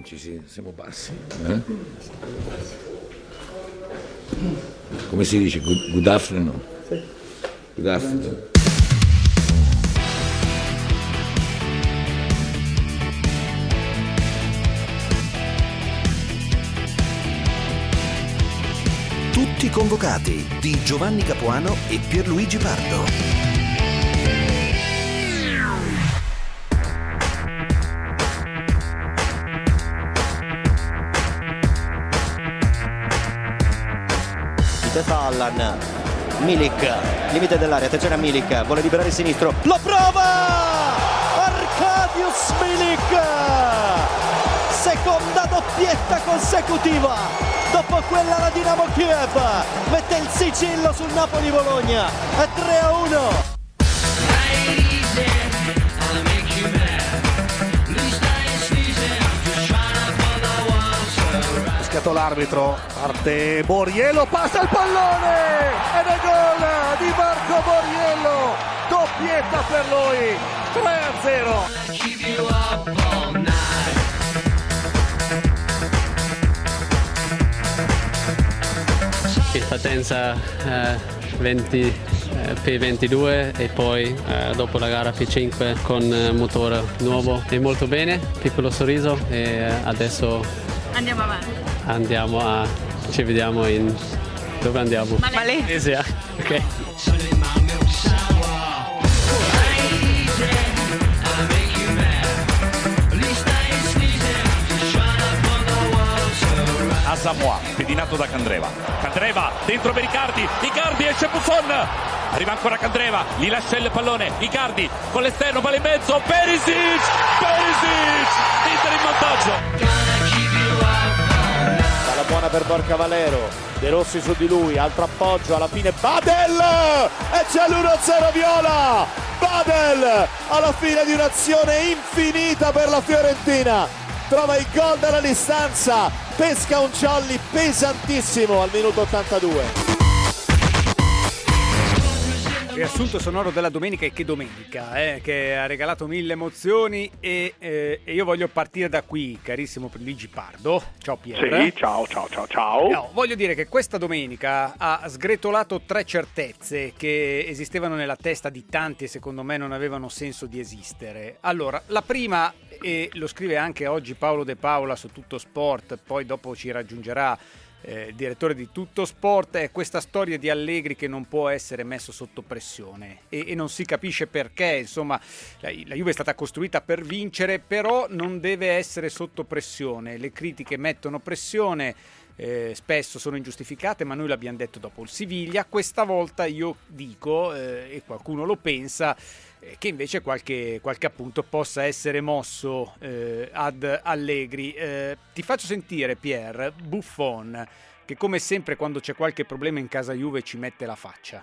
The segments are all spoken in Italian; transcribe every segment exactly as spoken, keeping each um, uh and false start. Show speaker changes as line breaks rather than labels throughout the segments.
ci si, siamo bassi. Eh? Come si dice? Good, good afternoon. Sì. Good afternoon.
Tutti convocati di Giovanni Capuano e Pierluigi Pardo.
Testa Allan, Milik, limite dell'area, attenzione a Milik, vuole liberare il sinistro, lo prova! Arkadiusz Milik! Seconda doppietta consecutiva, dopo quella la Dinamo Kiev, mette il sigillo sul Napoli-Bologna, è tre a uno!
L'arbitro, parte Borriello, passa il pallone ed è gol di Marco Borriello, doppietta per lui, tre a zero.
In partenza eh, venti eh, P ventidue e poi eh, dopo la gara P cinque con eh, motore nuovo, è molto bene, piccolo sorriso e eh, adesso
andiamo avanti.
Andiamo a... ci vediamo in... dove andiamo?
Malesia.
Ok.
Asamoah, pedinato da Candreva. Candreva dentro per Icardi. Icardi esce Buffon. Arriva ancora Candreva, gli lascia il pallone. Icardi con l'esterno, palla in mezzo. Perisic! Perisic! Inter in vantaggio.
Buona per Borca Valero, De Rossi su di lui, altro appoggio, alla fine Badel e c'è l'uno a zero viola. Badel alla fine di un'azione infinita per la Fiorentina, trova il gol dalla distanza, pesca un Ciolli pesantissimo al minuto ottantadue.
Riassunto sonoro della domenica, e che domenica, eh, che ha regalato mille emozioni e, eh, e io voglio partire da qui, carissimo Pierluigi Pardo. Ciao Pier.
Sì, ciao, ciao, ciao, ciao.
No, voglio dire che questa domenica ha sgretolato tre certezze che esistevano nella testa di tanti e secondo me non avevano senso di esistere. Allora, la prima, e lo scrive anche oggi Paolo De Paola su Tutto Sport, poi dopo ci raggiungerà Eh, il direttore di Tutto Sport, è questa storia di Allegri che non può essere messo sotto pressione e, e non si capisce perché. Insomma, la, la Juve è stata costruita per vincere, però non deve essere sotto pressione. Le critiche mettono pressione, eh, spesso sono ingiustificate, ma noi l'abbiamo detto dopo il Siviglia. Questa volta io dico, eh, e qualcuno lo pensa, che invece qualche, qualche appunto possa essere mosso eh, ad Allegri. Eh, ti faccio sentire, Pier, Buffon, che come sempre quando c'è qualche problema in casa Juve ci mette la faccia.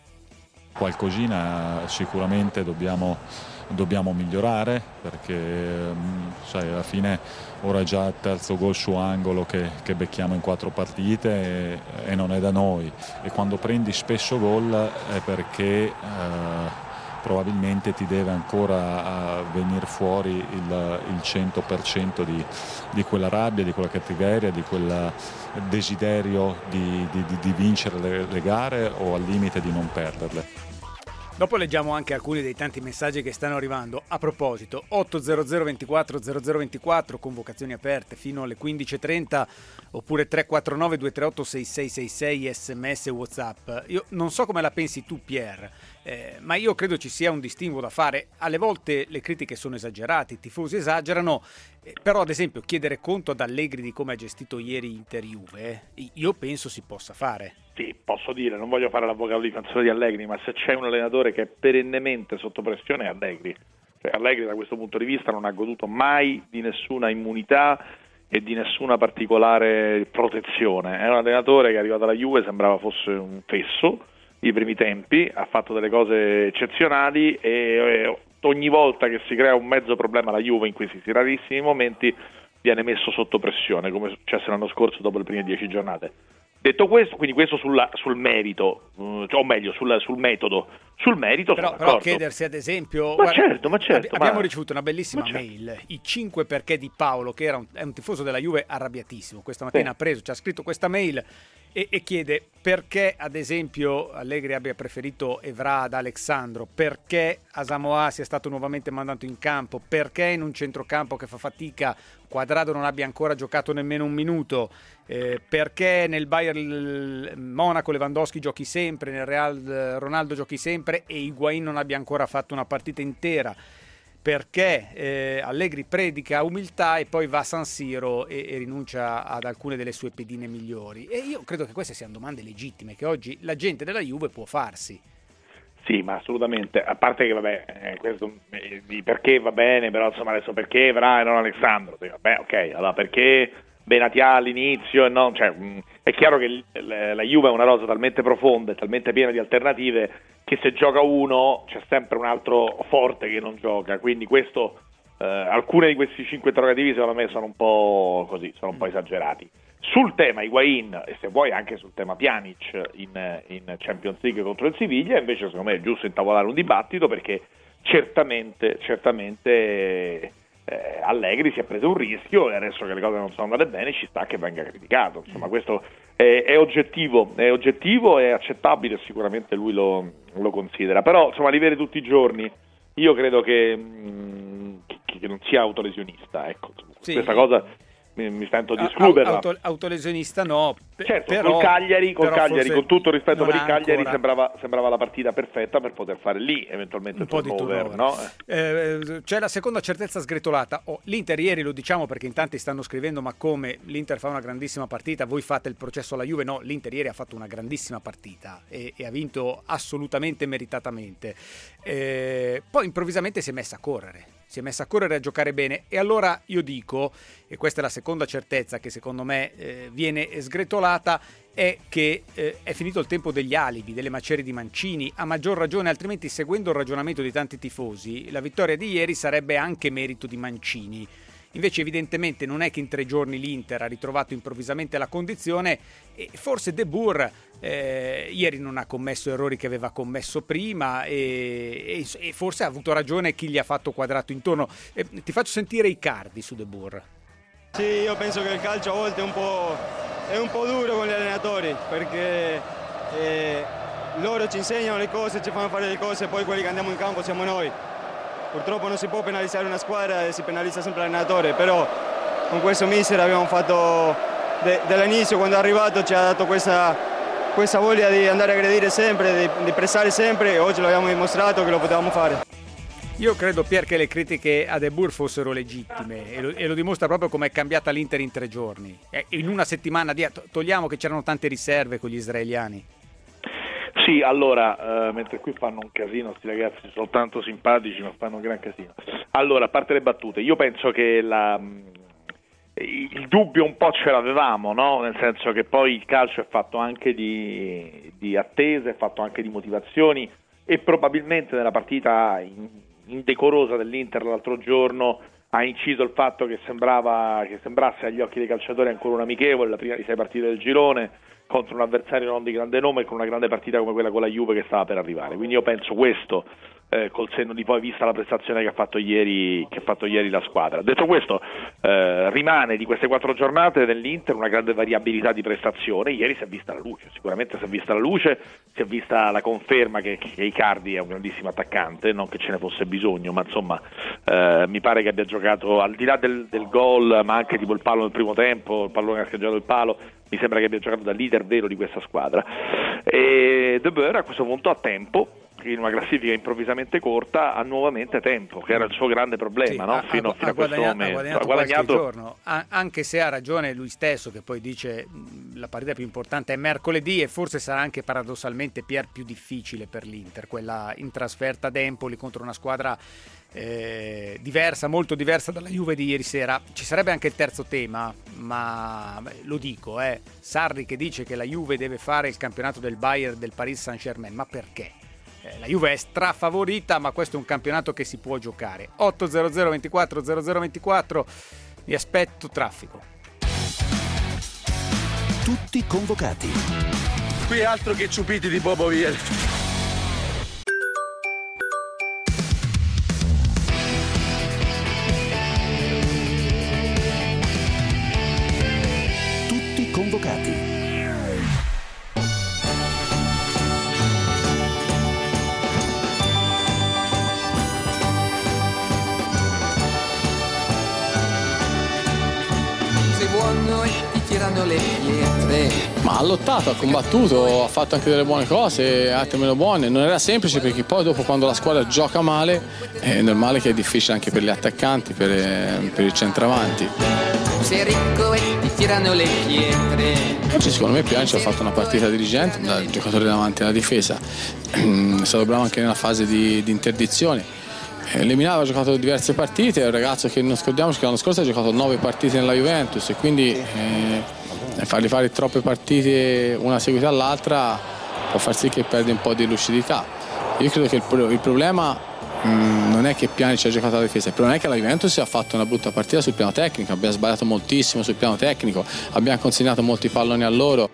Qualcosina sicuramente dobbiamo, dobbiamo migliorare, perché sai, alla fine ora è già il terzo gol su angolo che, che becchiamo in quattro partite e, e non è da noi, e quando prendi spesso gol è perché eh, probabilmente ti deve ancora venire fuori il, il cento per cento di, di quella rabbia, di quella cattiveria, di quel desiderio di, di, di vincere le, le gare o al limite di non perderle.
Dopo leggiamo anche alcuni dei tanti messaggi che stanno arrivando. A proposito, otto zero zero ventiquattro zero zero ventiquattro, convocazioni aperte fino alle quindici e trenta, oppure tre quattro nove due tre otto sei sei sei sei, sms e WhatsApp. Io non so come la pensi tu, Pier, eh, ma io credo ci sia un distinguo da fare. Alle volte le critiche sono esagerate, i tifosi esagerano, eh, però ad esempio chiedere conto ad Allegri di come ha gestito ieri Inter-Juve, eh, io penso si possa fare.
Sì, posso dire, non voglio fare l'avvocato difensore di Allegri, ma se c'è un allenatore che è perennemente sotto pressione è Allegri. Cioè, Allegri da questo punto di vista non ha goduto mai di nessuna immunità e di nessuna particolare protezione. È un allenatore che è arrivato alla Juve, sembrava fosse un fesso i primi tempi, ha fatto delle cose eccezionali e ogni volta che si crea un mezzo problema alla Juve in questi rarissimi momenti viene messo sotto pressione, come è successo l'anno scorso dopo le prime dieci giornate. Detto questo, quindi questo sulla, sul merito, uh, o meglio sul, sul metodo, sul merito
però,
sono
però
d'accordo.
chiedersi ad esempio,
ma
guarda,
certo, ma certo,
ab- abbiamo
ma...
ricevuto una bellissima
certo.
mail, i cinque perché di Paolo, che era un, è un tifoso della Juve arrabbiatissimo, questa mattina
sì.
ha preso, ci ha scritto questa mail e, e chiede perché ad esempio Allegri abbia preferito Evra ad Alexandro, perché Asamoah sia stato nuovamente mandato in campo, perché in un centrocampo che fa fatica Quadrado non abbia ancora giocato nemmeno un minuto, eh, perché nel Bayern Monaco Lewandowski giochi sempre, nel Real Ronaldo giochi sempre e Higuain non abbia ancora fatto una partita intera, perché eh, Allegri predica umiltà e poi va a San Siro e, e rinuncia ad alcune delle sue pedine migliori. E io credo che queste siano domande legittime che oggi la gente della Juve può farsi.
Sì, ma assolutamente, a parte che vabbè, eh, questo eh, perché va bene, però insomma adesso perché Evra e non Alexandro? Vabbè, ok, allora perché Benatia all'inizio e non, cioè, mh, è chiaro che l- la Juve è una rosa talmente profonda e talmente piena di alternative che se gioca uno c'è sempre un altro forte che non gioca, quindi questo eh, alcune di questi cinque interrogativi secondo me sono un po' così, sono un po' esagerati. Sul tema Higuain e se vuoi anche sul tema Pjanic in, in Champions League contro il Siviglia, invece secondo me è giusto intavolare un dibattito perché certamente, certamente eh, Allegri si è preso un rischio e adesso che le cose non sono andate bene ci sta che venga criticato, insomma questo è, è oggettivo, è oggettivo, è accettabile, sicuramente lui lo, lo considera, però insomma li vede tutti i giorni, io credo che, mh, che, che non sia autolesionista, ecco, sì. Questa cosa mi, mi sento di escluderla.
Auto, autolesionista no, p-
certo,
però,
col Cagliari, col Cagliari con tutto il rispetto per il Cagliari
ancora...
sembrava, sembrava la partita perfetta per poter fare lì eventualmente
un po' di turnover, no? eh, c'è la seconda certezza sgretolata. Oh, l'Inter ieri, lo diciamo perché in tanti stanno scrivendo ma come l'Inter fa una grandissima partita, voi fate il processo alla Juve? No, l'Inter ieri ha fatto una grandissima partita e, e ha vinto assolutamente meritatamente, eh, poi improvvisamente si è messa a correre si è messa a correre e a giocare bene e allora io dico, e questa è la seconda certezza che secondo me eh, viene sgretolata, è che eh, è finito il tempo degli alibi, delle macerie di Mancini, a maggior ragione, altrimenti seguendo il ragionamento di tanti tifosi la vittoria di ieri sarebbe anche merito di Mancini. Invece evidentemente non è che in tre giorni l'Inter ha ritrovato improvvisamente la condizione e forse De Boer eh, ieri non ha commesso errori che aveva commesso prima e, e, e forse ha avuto ragione chi gli ha fatto quadrato intorno. Eh, ti faccio sentire Icardi su De Boer.
Sì, io penso che il calcio a volte è un po', è un po' duro con gli allenatori perché eh, loro ci insegnano le cose, ci fanno fare le cose e poi quelli che andiamo in campo siamo noi. Purtroppo non si può penalizzare una squadra e si penalizza sempre l'allenatore, però con questo mister abbiamo fatto, de, dall'inizio quando è arrivato ci ha dato questa, questa voglia di andare a aggredire sempre, di, di pressare sempre e oggi l'abbiamo dimostrato che lo potevamo fare.
Io credo Pier che le critiche a De Boer fossero legittime e lo, e lo dimostra proprio come è cambiata l'Inter in tre giorni. E in una settimana, di, togliamo che c'erano tante riserve con gli israeliani.
Sì, allora, eh, mentre qui fanno un casino, sti ragazzi soltanto simpatici, ma fanno un gran casino. Allora, a parte le battute, io penso che la, il dubbio un po' ce l'avevamo, no? Nel senso che poi il calcio è fatto anche di, di attese, è fatto anche di motivazioni e probabilmente nella partita indecorosa dell'Inter l'altro giorno ha inciso il fatto che sembrava che sembrasse agli occhi dei calciatori ancora un amichevole, la prima di sei partite del girone, contro un avversario non di grande nome e con una grande partita come quella con la Juve che stava per arrivare. Quindi io penso questo, eh, col senno di poi, vista la prestazione che ha fatto ieri, che ha fatto ieri la squadra. Detto questo, eh, rimane di queste quattro giornate dell'Inter una grande variabilità di prestazione. Ieri si è vista la luce, sicuramente si è vista la luce, si è vista la conferma che, che Icardi è un grandissimo attaccante, non che ce ne fosse bisogno, ma insomma eh, mi pare che abbia giocato al di là del, del gol, ma anche tipo il palo nel primo tempo, il pallone che ha schiacciato il palo, mi sembra che abbia giocato da leader vero di questa squadra. E De Boer a questo punto ha tempo, in una classifica improvvisamente corta, ha nuovamente tempo, che era il suo grande problema, sì, no?
ha,
fino,
ha,
fino a
ha
questo
guadagnato,
momento.
Ha guadagnato,
ha guadagnato...
giorno, a, anche se ha ragione lui stesso, che poi dice mh, la partita più importante è mercoledì e forse sarà anche paradossalmente Pier più difficile per l'Inter, quella in trasferta ad Empoli contro una squadra eh, diversa, molto diversa dalla Juve di ieri sera. Ci sarebbe anche il terzo tema, ma beh, lo dico, eh, Sarri che dice che la Juve deve fare il campionato del Bayern del Paris Saint-Germain, ma perché? Eh, la Juve è strafavorita, ma questo è un campionato che si può giocare. otto zero zero ventiquattro zero zero ventiquattro, vi aspetto traffico.
Tutti convocati.
Qui è altro che ciupiti di Popovier.
Tutti convocati.
Sei buono e ti tirano le pietre.
Ma ha lottato, ha combattuto, ha fatto anche delle buone cose, altre meno buone. Non era semplice perché poi dopo quando la squadra gioca male è normale che è difficile anche per gli attaccanti, per, per il centravanti.
Sei ricco e ti tirano le pietre.
Oggi secondo me Pjanic ha fatto una partita dirigente, da giocatore davanti alla difesa. È stato bravo anche nella fase di, di interdizione. Leminava ha giocato diverse partite, è un ragazzo che non scordiamoci che l'anno scorso ha giocato nove partite nella Juventus e quindi eh, fargli fare troppe partite una seguita all'altra può far sì che perde un po' di lucidità. Io credo che il, il problema mh, non è che Pjanic ha giocato alla difesa, il problema è che la Juventus ha fatto una brutta partita sul piano tecnico, abbiamo sbagliato moltissimo sul piano tecnico, abbiamo consegnato molti palloni a loro.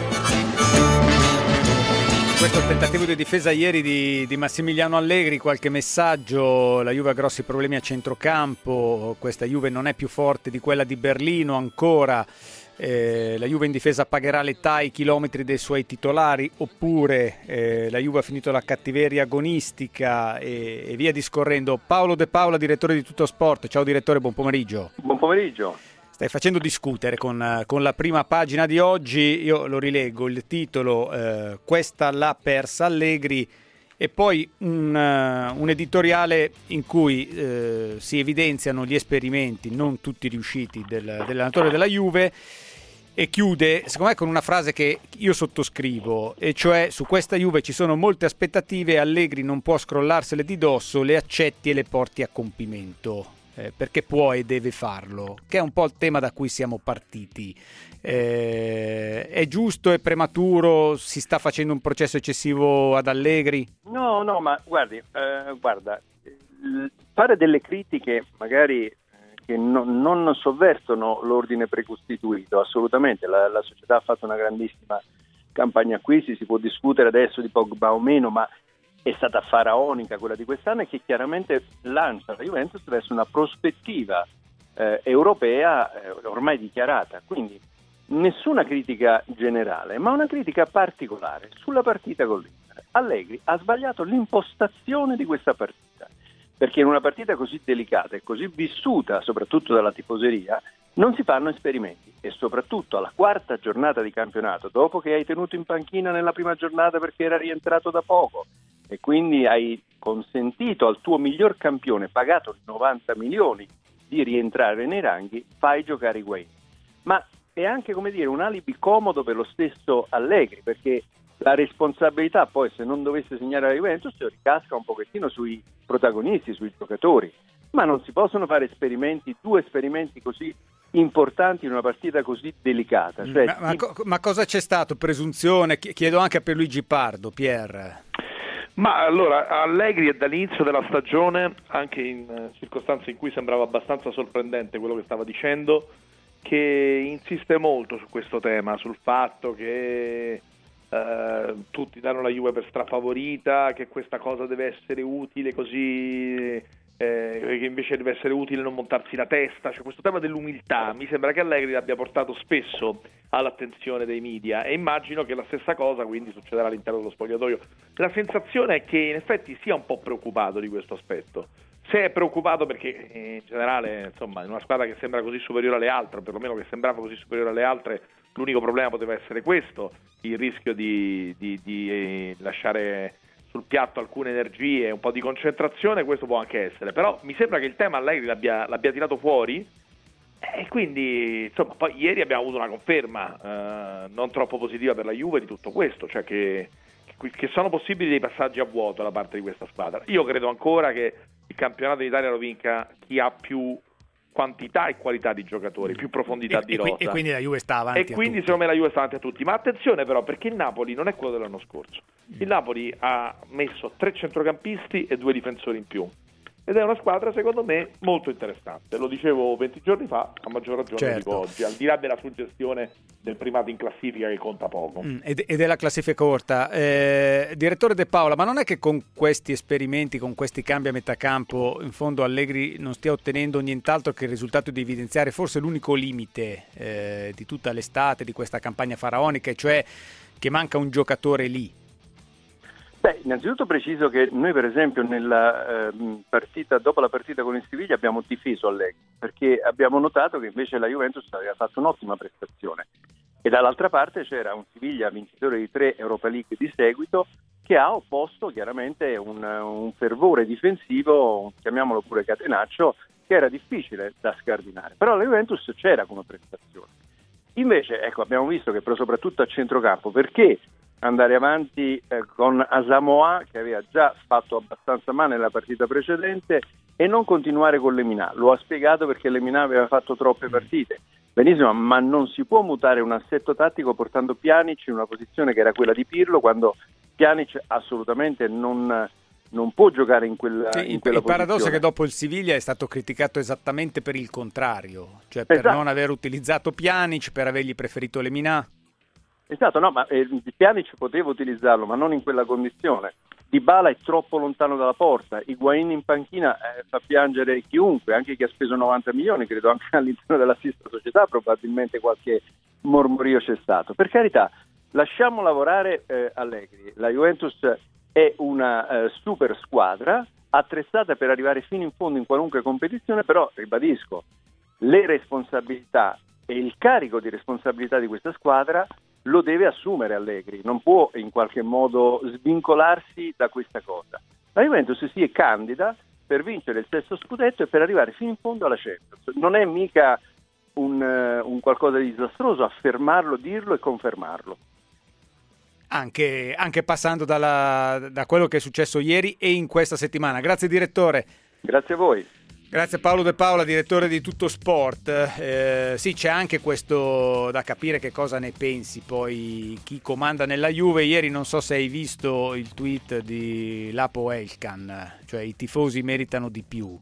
Questo è il tentativo di difesa ieri di, di Massimiliano Allegri, qualche messaggio, la Juve ha grossi problemi a centrocampo, questa Juve non è più forte di quella di Berlino ancora, eh, la Juve in difesa pagherà l'età e i chilometri dei suoi titolari, oppure eh, la Juve ha finito la cattiveria agonistica e, e via discorrendo. Paolo De Paola, direttore di Tutto Sport, ciao direttore, buon pomeriggio.
Buon pomeriggio.
Stai facendo discutere con, con la prima pagina di oggi, io lo rileggo, il titolo eh, Questa l'ha persa Allegri e poi un, uh, un editoriale in cui eh, si evidenziano gli esperimenti non tutti riusciti del, dell'allenatore della Juve e chiude secondo me con una frase che io sottoscrivo, e cioè: su questa Juve ci sono molte aspettative, Allegri non può scrollarsele di dosso, le accetti e le porti a compimento. Eh, perché può e deve farlo, che è un po' il tema da cui siamo partiti. Eh, è giusto, è prematuro, si sta facendo un processo eccessivo ad Allegri?
No, no, ma guardi, eh, guarda, fare delle critiche magari eh, che no, non sovvertono l'ordine precostituito, assolutamente, la, la società ha fatto una grandissima campagna acquisti, si può discutere adesso di Pogba o meno, ma è stata faraonica quella di quest'anno e che chiaramente lancia la Juventus verso una prospettiva eh, europea eh, ormai dichiarata, quindi nessuna critica generale ma una critica particolare sulla partita con l'Inter. Allegri ha sbagliato l'impostazione di questa partita, perché in una partita così delicata e così vissuta soprattutto dalla tifoseria non si fanno esperimenti, e soprattutto alla quarta giornata di campionato, dopo che hai tenuto in panchina nella prima giornata perché era rientrato da poco e quindi hai consentito al tuo miglior campione, pagato novanta milioni, di rientrare nei ranghi, fai giocare Higuaín. Ma è anche, come dire, un alibi comodo per lo stesso Allegri, perché la responsabilità poi, se non dovesse segnare la Juventus, ricasca un pochettino sui protagonisti, sui giocatori. Ma non si possono fare esperimenti, due esperimenti così importanti in una partita così delicata. Cioè,
ma, ma, co- ma cosa c'è stato? Presunzione? Chiedo anche a Pierluigi Pardo, Pier.
Ma allora, Allegri è dall'inizio della stagione, anche in circostanze in cui sembrava abbastanza sorprendente quello che stava dicendo, che insiste molto su questo tema, sul fatto che eh, tutti danno la Juve per strafavorita, che questa cosa deve essere utile così... Eh, che invece deve essere utile non montarsi la testa, cioè questo tema dell'umiltà mi sembra che Allegri l'abbia portato spesso all'attenzione dei media, e immagino che la stessa cosa quindi succederà all'interno dello spogliatoio. La sensazione è che in effetti sia un po' preoccupato di questo aspetto, se è preoccupato perché in generale, insomma, in una squadra che sembra così superiore alle altre, o perlomeno che sembrava così superiore alle altre, l'unico problema poteva essere questo, il rischio di, di, di eh, lasciare sul piatto alcune energie, un po' di concentrazione, questo può anche essere, però mi sembra che il tema Allegri l'abbia, l'abbia tirato fuori, e quindi insomma poi ieri abbiamo avuto una conferma eh, non troppo positiva per la Juve di tutto questo, cioè che, che sono possibili dei passaggi a vuoto da parte di questa squadra. Io credo ancora che il campionato in Italia lo vinca chi ha più quantità e qualità di giocatori, più profondità
e,
di
e
rosa.
E quindi la Juve sta avanti.
E quindi secondo me la Juve sta avanti a tutti. Ma attenzione però, perché il Napoli non è quello dell'anno scorso. Il Napoli ha messo tre centrocampisti e due difensori in più. ed è una squadra secondo me molto interessante. Lo dicevo venti giorni fa, a maggior ragione
certo.
lo dico oggi, al di là della suggestione del primato in classifica che conta poco.
Mm, ed, ed è la classifica corta. Eh, direttore De Paola, ma non è che con questi esperimenti, con questi cambi a metà campo, in fondo Allegri non stia ottenendo nient'altro che il risultato di evidenziare forse l'unico limite eh, di tutta l'estate, di questa campagna faraonica, e cioè che manca un giocatore lì?
Beh, innanzitutto preciso che noi per esempio nella eh, partita, dopo la partita con il Siviglia abbiamo difeso Allegri, perché abbiamo notato che invece la Juventus aveva fatto un'ottima prestazione e dall'altra parte c'era un Siviglia vincitore di tre Europa League di seguito che ha opposto chiaramente un, un fervore difensivo, chiamiamolo pure catenaccio, che era difficile da scardinare, però la Juventus c'era come prestazione. Invece ecco, abbiamo visto che però soprattutto a centrocampo, perché andare avanti eh, con Asamoah, che aveva già fatto abbastanza male nella partita precedente, e non continuare con Lemina. Lo ha spiegato perché Lemina aveva fatto troppe partite. Benissimo, ma non si può mutare un assetto tattico portando Pjanic in una posizione che era quella di Pirlo, quando Pjanic assolutamente non, non può giocare in quella,
sì,
in quella
il paradosso
posizione.
è che dopo il Siviglia è stato criticato esattamente per il contrario, cioè per
esatto.
non aver utilizzato Pjanic, per avergli preferito Lemina.
Esatto, no, ma eh, Pjanic poteva utilizzarlo, ma non in quella condizione. Dybala è troppo lontano dalla porta, Higuain in panchina eh, fa piangere chiunque, anche chi ha speso novanta milioni, credo anche all'interno della stessa società probabilmente qualche mormorio c'è stato. Per carità, lasciamo lavorare eh, Allegri, la Juventus è una eh, super squadra, attrezzata per arrivare fino in fondo in qualunque competizione, però ribadisco, le responsabilità e il carico di responsabilità di questa squadra lo deve assumere Allegri, non può in qualche modo svincolarsi da questa cosa. La Juventus si è candida per vincere il sesto scudetto e per arrivare fino in fondo alla Champions. Non è mica un, un qualcosa di disastroso affermarlo, dirlo e confermarlo.
Anche, anche passando dalla, da quello che è successo ieri e in questa settimana. Grazie direttore.
Grazie a voi.
Grazie Paolo De Paola, direttore di Tutto Sport. Eh, sì, c'è anche questo da capire che cosa ne pensi poi chi comanda nella Juve. Ieri non so se hai visto il tweet di Lapo Elkan, cioè i tifosi meritano di più.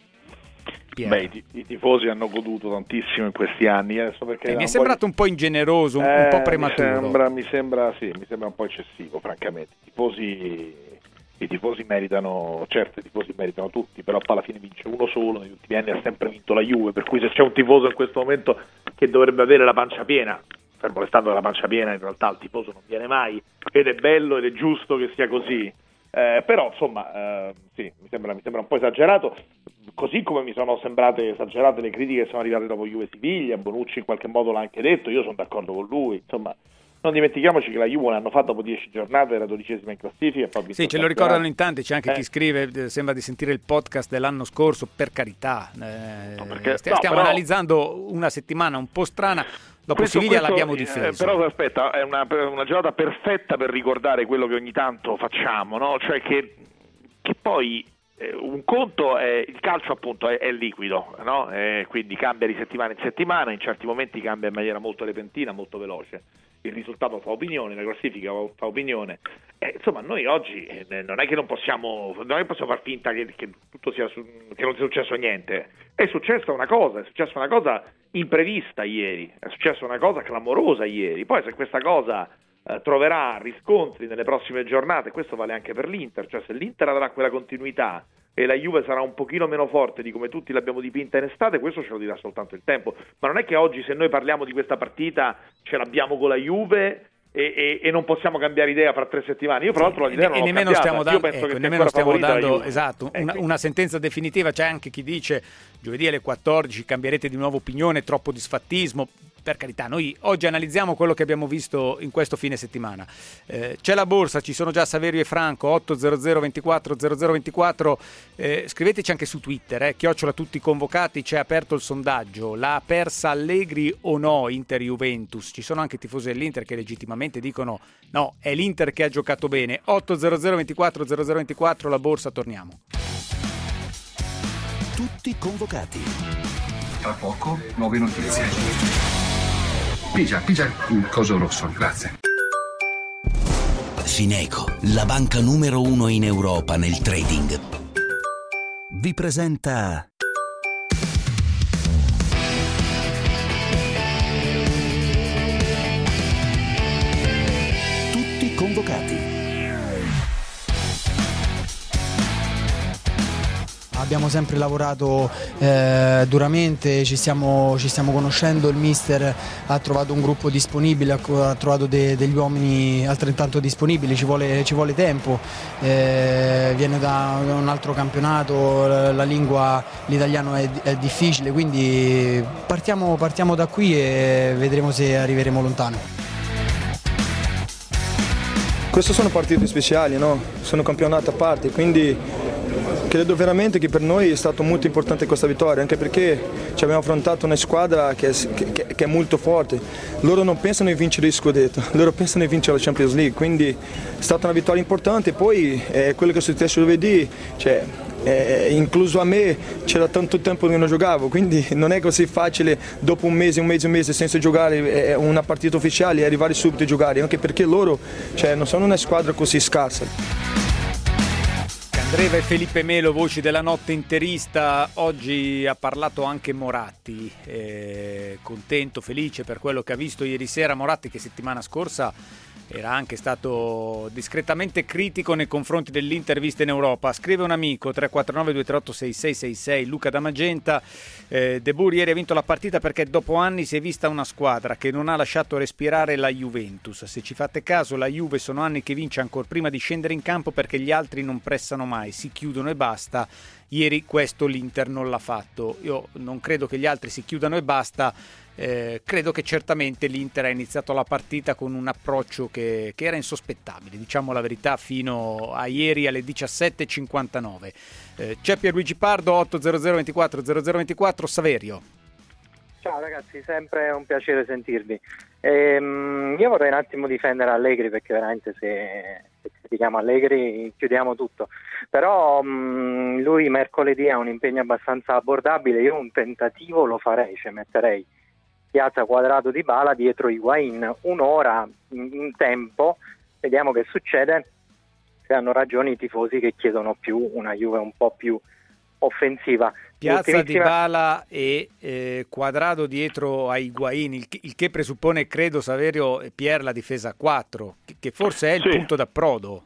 Piero.
Beh, i, i tifosi hanno goduto tantissimo in questi anni. Adesso perché
eh, mi è sembrato un po' ingeneroso, un,
eh,
un po' prematuro.
Mi sembra, mi sembra, sì, mi sembra un po' eccessivo, francamente. I tifosi... I tifosi meritano, certo i tifosi meritano tutti, però poi alla fine vince uno solo, negli ultimi anni ha sempre vinto la Juve, per cui se c'è un tifoso in questo momento che dovrebbe avere la pancia piena, fermo restando la pancia piena, in realtà il tifoso non viene mai, ed è bello ed è giusto che sia così, eh, però insomma eh, sì, mi sembra, mi sembra un po' esagerato, così come mi sono sembrate esagerate le critiche che sono arrivate dopo Juve Siviglia. Bonucci in qualche modo l'ha anche detto, io sono d'accordo con lui, insomma. Non dimentichiamoci che la Juve l'hanno fatto dopo dieci giornate, era dodicesima in classifica. E
sì, ce lo ricordano in tanti, c'è anche
eh.
chi scrive, sembra di sentire il podcast dell'anno scorso, per carità. Eh,
no, perché,
stiamo
no, però,
analizzando una settimana un po' strana, dopo
questo,
Siviglia
questo,
l'abbiamo difeso.
Eh, però aspetta, è una, una giornata perfetta per ricordare quello che ogni tanto facciamo, no? Cioè che, che poi... un conto è il calcio, appunto è, è liquido, no? Eh, quindi cambia di settimana in settimana, in certi momenti cambia in maniera molto repentina, molto veloce, il risultato fa opinione, la classifica fa opinione, eh, insomma noi oggi eh, non è che non possiamo non è che possiamo far finta che, che tutto sia su, che non sia successo niente. È successa una cosa, è successa una cosa imprevista ieri, è successa una cosa clamorosa ieri, poi se questa cosa eh, troverà riscontri nelle prossime giornate, questo vale anche per l'Inter, cioè se l'Inter avrà quella continuità e la Juve sarà un pochino meno forte di come tutti l'abbiamo dipinta in estate, questo ce lo dirà soltanto il tempo. Ma non è che oggi, se noi parliamo di questa partita, ce l'abbiamo con la Juve e, e, e non possiamo cambiare idea fra tre settimane. Io, fra l'altro, la idea non
e
l'ho
nemmeno
cambiata.
stiamo dando,
Io penso
ecco,
che
nemmeno stiamo dando
esatto,
una, una sentenza definitiva. C'è anche chi dice giovedì alle quattordici cambierete di nuovo opinione, troppo disfattismo. Per carità, noi oggi analizziamo quello che abbiamo visto in questo fine settimana. Eh, c'è la borsa, ci sono già Saverio e Franco, otto zero zero ventiquattro zero zero ventiquattro, eh, scriveteci anche su Twitter, eh, chiocciola tutti convocati, c'è aperto il sondaggio, l'ha persa Allegri o no Inter-Juventus? Ci sono anche tifosi dell'Inter che legittimamente dicono no, è l'Inter che ha giocato bene. Otto zero zero ventiquattro zero zero ventiquattro, la borsa, torniamo.
Tutti convocati.
Tra poco nuove notizie. Pigia, pigia il coso rosso, grazie.
Fineco, la banca numero uno in Europa nel trading. vi presenta Tutti convocati.
Abbiamo sempre lavorato eh, duramente, ci stiamo, ci stiamo conoscendo, il mister ha trovato un gruppo disponibile, ha, ha trovato de, degli uomini altrettanto disponibili, ci vuole, ci vuole tempo, eh, viene da un altro campionato, la, la lingua, l'italiano è, è difficile, quindi partiamo, partiamo da qui e vedremo se arriveremo lontano.
Queste sono partite speciali, no? Sono campionati a parte, quindi credo veramente che per noi è stato molto importante questa vittoria, anche perché ci abbiamo affrontato una squadra che è, che, che è molto forte. Loro non pensano di vincere il scudetto, loro pensano di vincere la Champions League, quindi è stata una vittoria importante. Poi eh, quello che è successo giovedì, cioè, eh, incluso a me, c'era tanto tempo che non giocavo, quindi non è così facile dopo un mese, un mese, un mese senza giocare eh, una partita ufficiale e arrivare subito a giocare, anche perché loro cioè, non sono una squadra così scarsa.
Andreva e Felipe Melo, voci della notte interista. Oggi ha parlato anche Moratti, eh, contento, felice per quello che ha visto ieri sera. Moratti che settimana scorsa era anche stato discretamente critico nei confronti dell'Inter vista in Europa. Scrive un amico, tre quattro nove due tre otto sei sei sei sei, Luca da Magenta, eh, De Boer ieri ha vinto la partita perché dopo anni si è vista una squadra che non ha lasciato respirare la Juventus. Se ci fate caso, la Juve sono anni che vince ancora prima di scendere in campo perché gli altri non pressano mai, si chiudono e basta. Ieri questo l'Inter non l'ha fatto. Io non credo che gli altri si chiudano e basta. Eh, credo che certamente l'Inter ha iniziato la partita con un approccio che, che era insospettabile, diciamo la verità, fino a ieri alle diciassette e cinquantanove. Eh, c'è Pierluigi Pardo, otto zero zero ventiquattro zero zero ventiquattro, Saverio.
Ciao ragazzi, sempre un piacere sentirvi. Ehm, io vorrei un attimo difendere Allegri perché veramente se, se critichiamo Allegri chiudiamo tutto, però mh, lui mercoledì ha un impegno abbastanza abbordabile, io un tentativo lo farei, cioè metterei Piazza Quadrado Dybala dietro Higuain un'ora in tempo, vediamo che succede, se hanno ragione i tifosi che chiedono più una Juve un po' più offensiva.
Piazza
Ultimissima...
Dybala e eh, Quadrado dietro a Higuain, il, il che presuppone, credo, Saverio e Pier, la difesa a quattro, che, che forse è il
sì.
punto d'approdo.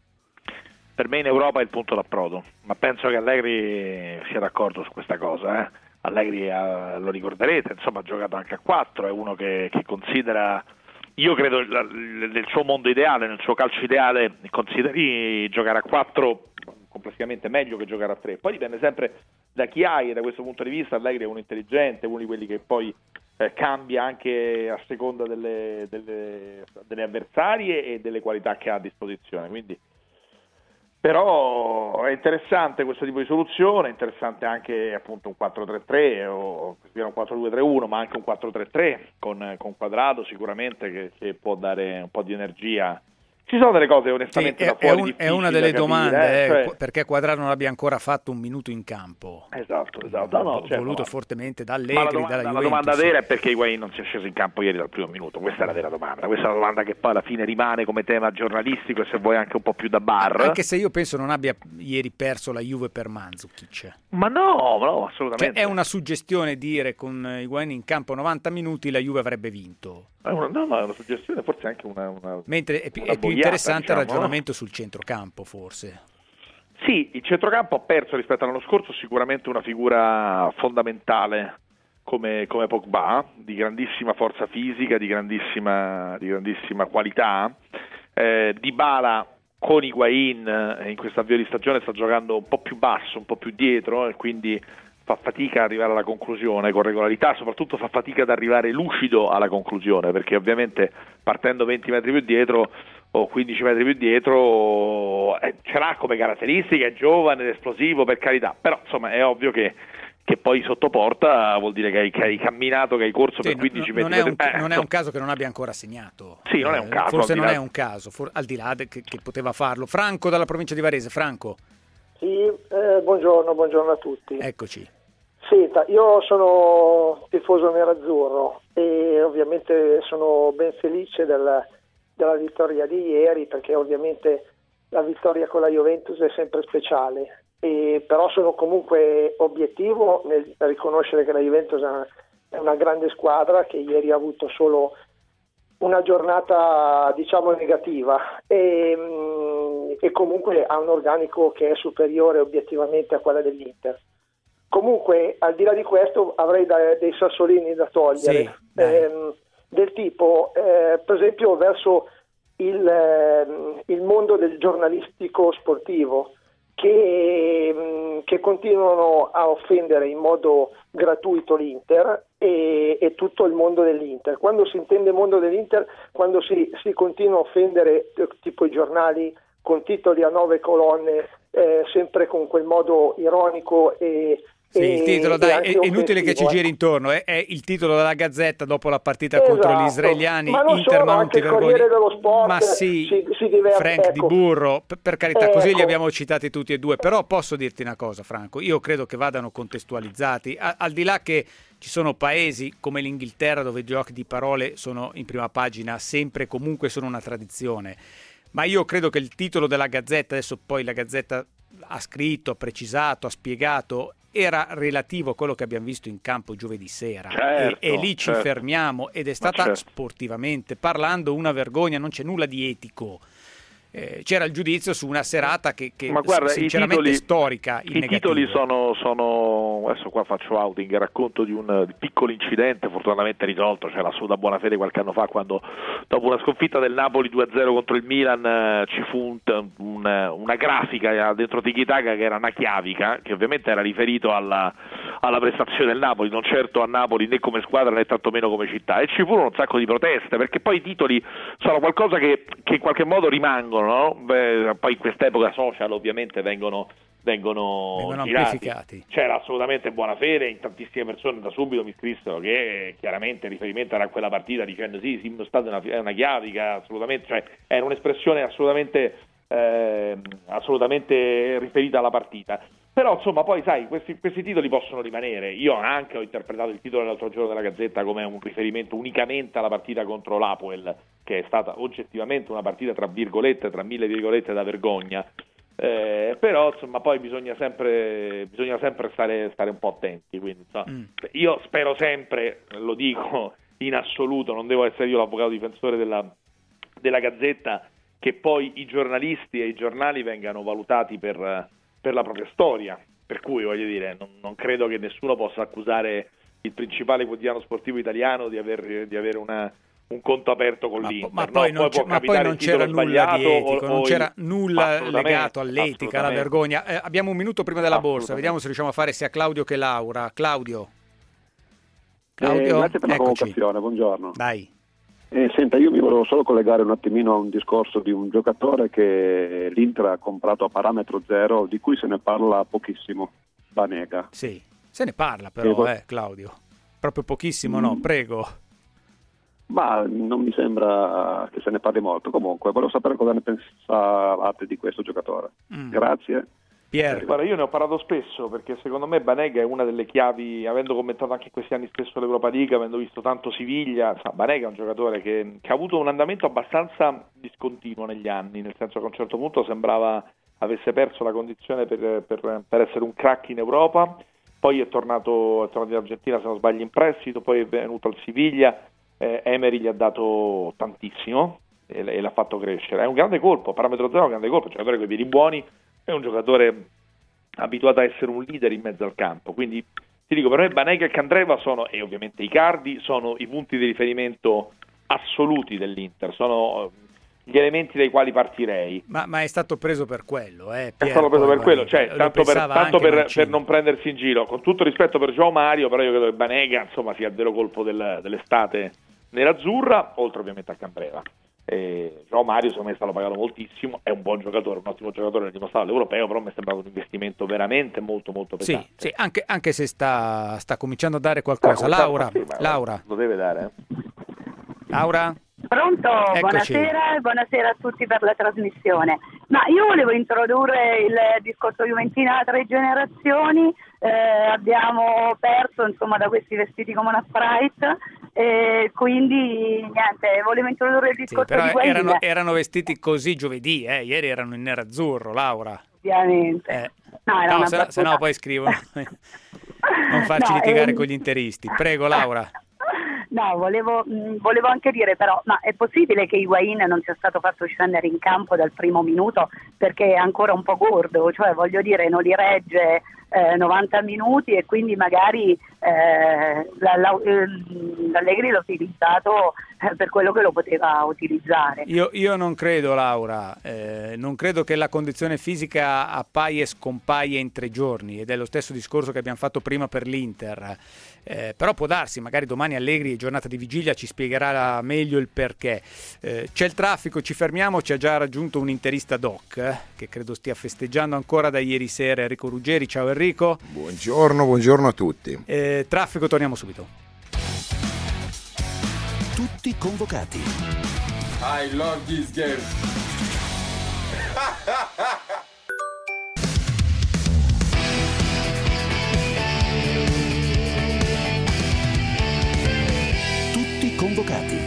Per me in Europa è il punto d'approdo, ma penso che Allegri sia d'accordo su questa cosa, eh? Allegri ha, lo ricorderete, insomma ha giocato anche a quattro, è uno che, che considera, io credo nel suo mondo ideale, nel suo calcio ideale, consideri giocare a quattro complessivamente meglio che giocare a tre. Poi dipende sempre da chi hai, e da questo punto di vista Allegri è uno intelligente, uno di quelli che poi eh, cambia anche a seconda delle, delle, delle avversarie e delle qualità che ha a disposizione, quindi però è interessante questo tipo di soluzione, è interessante anche appunto un quattro tre tre o un quattro due tre uno, ma anche un quattro tre tre con, con Quadrado sicuramente che, che può dare un po' di energia. Ci sono delle cose onestamente
sì,
da fuori
è, un, è una delle
capire,
domande,
eh, cioè...
perché Quadrado non abbia ancora fatto un minuto in campo.
Esatto, esatto. No, no, certo,
voluto
no.
fortemente da Allegri,
Ma la domanda,
dalla
la
Juventus.
domanda vera è perché Higuain non si è sceso in campo ieri dal primo minuto. Questa è la vera domanda. Questa è la domanda che poi alla fine rimane come tema giornalistico e se vuoi anche un po' più da bar.
Anche se io penso non abbia ieri perso la Juve per Mandzukic.
Ma no, no, assolutamente.
Cioè, è una suggestione dire con Higuain in campo novanta minuti la Juve avrebbe vinto.
È una, no, no, è una suggestione, forse anche una, una
mentre è,
una
è più
boiata,
interessante
diciamo,
il ragionamento no? sul centrocampo, forse.
Sì, il centrocampo ha perso rispetto all'anno scorso sicuramente una figura fondamentale come, come Pogba, di grandissima forza fisica, di grandissima, di grandissima qualità. Eh, Dybala con Higuain in questo avvio di stagione sta giocando un po' più basso, un po' più dietro, e quindi fa fatica ad arrivare alla conclusione con regolarità, soprattutto fa fatica ad arrivare lucido alla conclusione, perché ovviamente partendo venti metri più dietro o quindici metri più dietro eh, ce l'ha come caratteristiche, è giovane ed esplosivo, per carità, però insomma è ovvio che, che poi sotto porta vuol dire che hai, che hai camminato, che hai corso sì, per quindici
non,
metri.
Non, è un,
eh,
non è un caso che non abbia ancora segnato.
Sì, non è un caso.
Forse non è un caso, for, al di là de, che, che poteva farlo. Franco dalla provincia di Varese, Franco.
Sì, eh, buongiorno, buongiorno a tutti.
Eccoci.
Senta, io sono tifoso nerazzurro e ovviamente sono ben felice della, della vittoria di ieri, perché ovviamente la vittoria con la Juventus è sempre speciale. e però sono comunque obiettivo nel riconoscere che la Juventus è una, è una grande squadra che ieri ha avuto solo una giornata diciamo negativa e, e comunque ha un organico che è superiore obiettivamente a quella dell'Inter. Comunque al di là di questo avrei da, dei sassolini da togliere, sì, ehm, del tipo eh, per esempio verso il, eh, il mondo del giornalistico sportivo che, che continuano a offendere in modo gratuito l'Inter e, e tutto il mondo dell'Inter. Quando si intende mondo dell'Inter, quando si, si continua a offendere tipo i giornali con titoli a nove colonne, eh, sempre con quel modo ironico e
Sì, il titolo, dai, è, è inutile che ci giri intorno, è, è il titolo della Gazzetta dopo la partita esatto. contro gli israeliani,
ma non
Inter
solo,
Monti
anche il Corriere dello Sport,
ma sì,
si, si diverte,
Frank
ecco.
Di Burro, per, per carità,
eh,
così
ecco.
li abbiamo citati tutti e due, però posso dirti una cosa, Franco, io credo che vadano contestualizzati, a, al di là che ci sono paesi come l'Inghilterra dove i giochi di parole sono in prima pagina, sempre e comunque sono una tradizione, ma io credo che il titolo della Gazzetta, adesso poi la Gazzetta ha scritto, ha precisato, ha spiegato, era relativo a quello che abbiamo visto in campo giovedì sera,
certo,
e, e lì ci
certo.
fermiamo ed è stata
certo.
sportivamente parlando una vergogna, non c'è nulla di etico. Eh, c'era il giudizio su una serata che, che
Ma guarda,
sinceramente
i titoli,
è storica in
i
negativo.
titoli sono, sono adesso qua faccio outing, racconto di un di piccolo incidente fortunatamente risolto, c'era su da buona fede qualche anno fa quando dopo una sconfitta del Napoli due a zero contro il Milan eh, ci fu un, un, una grafica dentro Tiki Taka che era una chiavica, che ovviamente era riferito alla, alla prestazione del Napoli, non certo a Napoli né come squadra né tantomeno come città, e ci furono un sacco di proteste perché poi i titoli sono qualcosa che, che in qualche modo rimangono. No? Beh, poi in quest'epoca social ovviamente vengono, vengono,
vengono
girati.
amplificati.
C'era assolutamente buona fede, in tantissime persone da subito mi scrissero che chiaramente il riferimento era a quella partita dicendo sì, sì, lo stato è una, è una chiavica, assolutamente, cioè era un'espressione assolutamente, eh, assolutamente riferita alla partita. Però insomma poi sai, questi, questi titoli possono rimanere. Io anche ho interpretato il titolo dell'altro giorno della Gazzetta come un riferimento unicamente alla partita contro l'Apoel, che è stata oggettivamente una partita tra virgolette, tra mille virgolette da vergogna, eh, però insomma poi bisogna sempre bisogna sempre stare, stare un po' attenti, quindi insomma, mm. io spero sempre, lo dico in assoluto, non devo essere io l'avvocato difensore della, della Gazzetta, che poi i giornalisti e i giornali vengano valutati per, per la propria storia, per cui voglio dire, non, non credo che nessuno possa accusare il principale quotidiano sportivo italiano di, aver, di avere una un conto aperto con
ma,
l'Inter,
ma
no?
poi non,
poi
ma poi non c'era nulla di etico,
o,
non
o
c'era
il...
nulla legato all'etica, alla vergogna. Eh, abbiamo un minuto prima della borsa, vediamo se riusciamo a fare sia Claudio che Laura. Claudio, Claudio,
eh, grazie per la
eccoci.
convocazione, buongiorno.
Dai.
Eh, senta, io mi volevo solo collegare un attimino a un discorso di un giocatore che l'Inter ha comprato a parametro zero, di cui se ne parla pochissimo, Banega.
Sì, se ne parla però, eh, Claudio. Proprio pochissimo, mm. no, prego.
Ma non mi sembra che se ne parli molto. Comunque, volevo sapere cosa ne pensavate di questo giocatore. Mm. Grazie.
Pier.
Guarda, io ne ho parlato spesso perché secondo me Banega è una delle chiavi, avendo commentato anche in questi anni spesso l'Europa League, avendo visto tanto Siviglia, sa, Banega è un giocatore che, che ha avuto un andamento abbastanza discontinuo negli anni, nel senso che a un certo punto sembrava avesse perso la condizione per, per, per essere un crack in Europa, poi è tornato, è tornato in Argentina se non sbaglio in prestito, poi è venuto al Siviglia. Eh, Emery gli ha dato tantissimo e, e l'ha fatto crescere. È un grande colpo, parametro zero, un grande colpo, un giocatore con i piedi buoni, è un giocatore abituato a essere un leader in mezzo al campo. Quindi ti dico, per me Banega e Candreva sono, e ovviamente Icardi, sono i punti di riferimento assoluti dell'Inter, sono gli elementi dai quali partirei.
Ma, ma è stato preso per quello, eh, Pier,
è stato preso per quello, cioè
lo
tanto, per, tanto per, per non prendersi in giro, con tutto rispetto per João Mario, però io credo che Banega insomma sia il vero colpo del, dell'estate nerazzurra, oltre ovviamente a Candreva. Eh, João Mario secondo me è stato pagato moltissimo, è un buon giocatore, un ottimo giocatore, l'ha dimostrato all'europeo, però mi è sembrato un investimento veramente molto molto pesante.
Sì, sì, anche, anche se sta, sta cominciando a dare qualcosa. Laura,
sì,
Laura.
Lo deve dare. Eh.
Laura?
Pronto,
Eccoci.
buonasera e buonasera a tutti per la trasmissione. Ma io volevo introdurre il discorso Juventina a tre generazioni, eh, abbiamo perso insomma da questi vestiti come una Sprite, e quindi niente, volevo introdurre il discorso
sì, però
di Guain.
erano, erano vestiti così giovedì, eh? Ieri erano in nerazzurro, Laura.
Ovviamente.
Eh.
No, era
no
una
se,
battuta.
se no poi scrivono. Non farci
No,
litigare
ehm...
con gli interisti. Prego, Laura.
No, volevo, mh, volevo anche dire però, ma è possibile che Higuaín non sia stato fatto scendere in campo dal primo minuto perché è ancora un po' gordo, cioè voglio dire non li regge eh, novanta minuti e quindi magari eh, la, la, eh, l'Allegri l'ha utilizzato eh, per quello che lo poteva utilizzare.
Io, io non credo, Laura, eh, non credo che la condizione fisica appaia e scompaia in tre giorni ed è lo stesso discorso che abbiamo fatto prima per l'Inter. Eh, però può darsi, magari domani Allegri, giornata di vigilia, ci spiegherà meglio il perché. Eh, c'è il traffico, ci fermiamo, ci ha già raggiunto un interista doc eh, che credo stia festeggiando ancora da ieri sera, Enrico Ruggeri. Ciao Enrico.
Buongiorno, buongiorno a tutti.
Eh, traffico, torniamo subito.
Tutti convocati.
I love this game.
Convocati.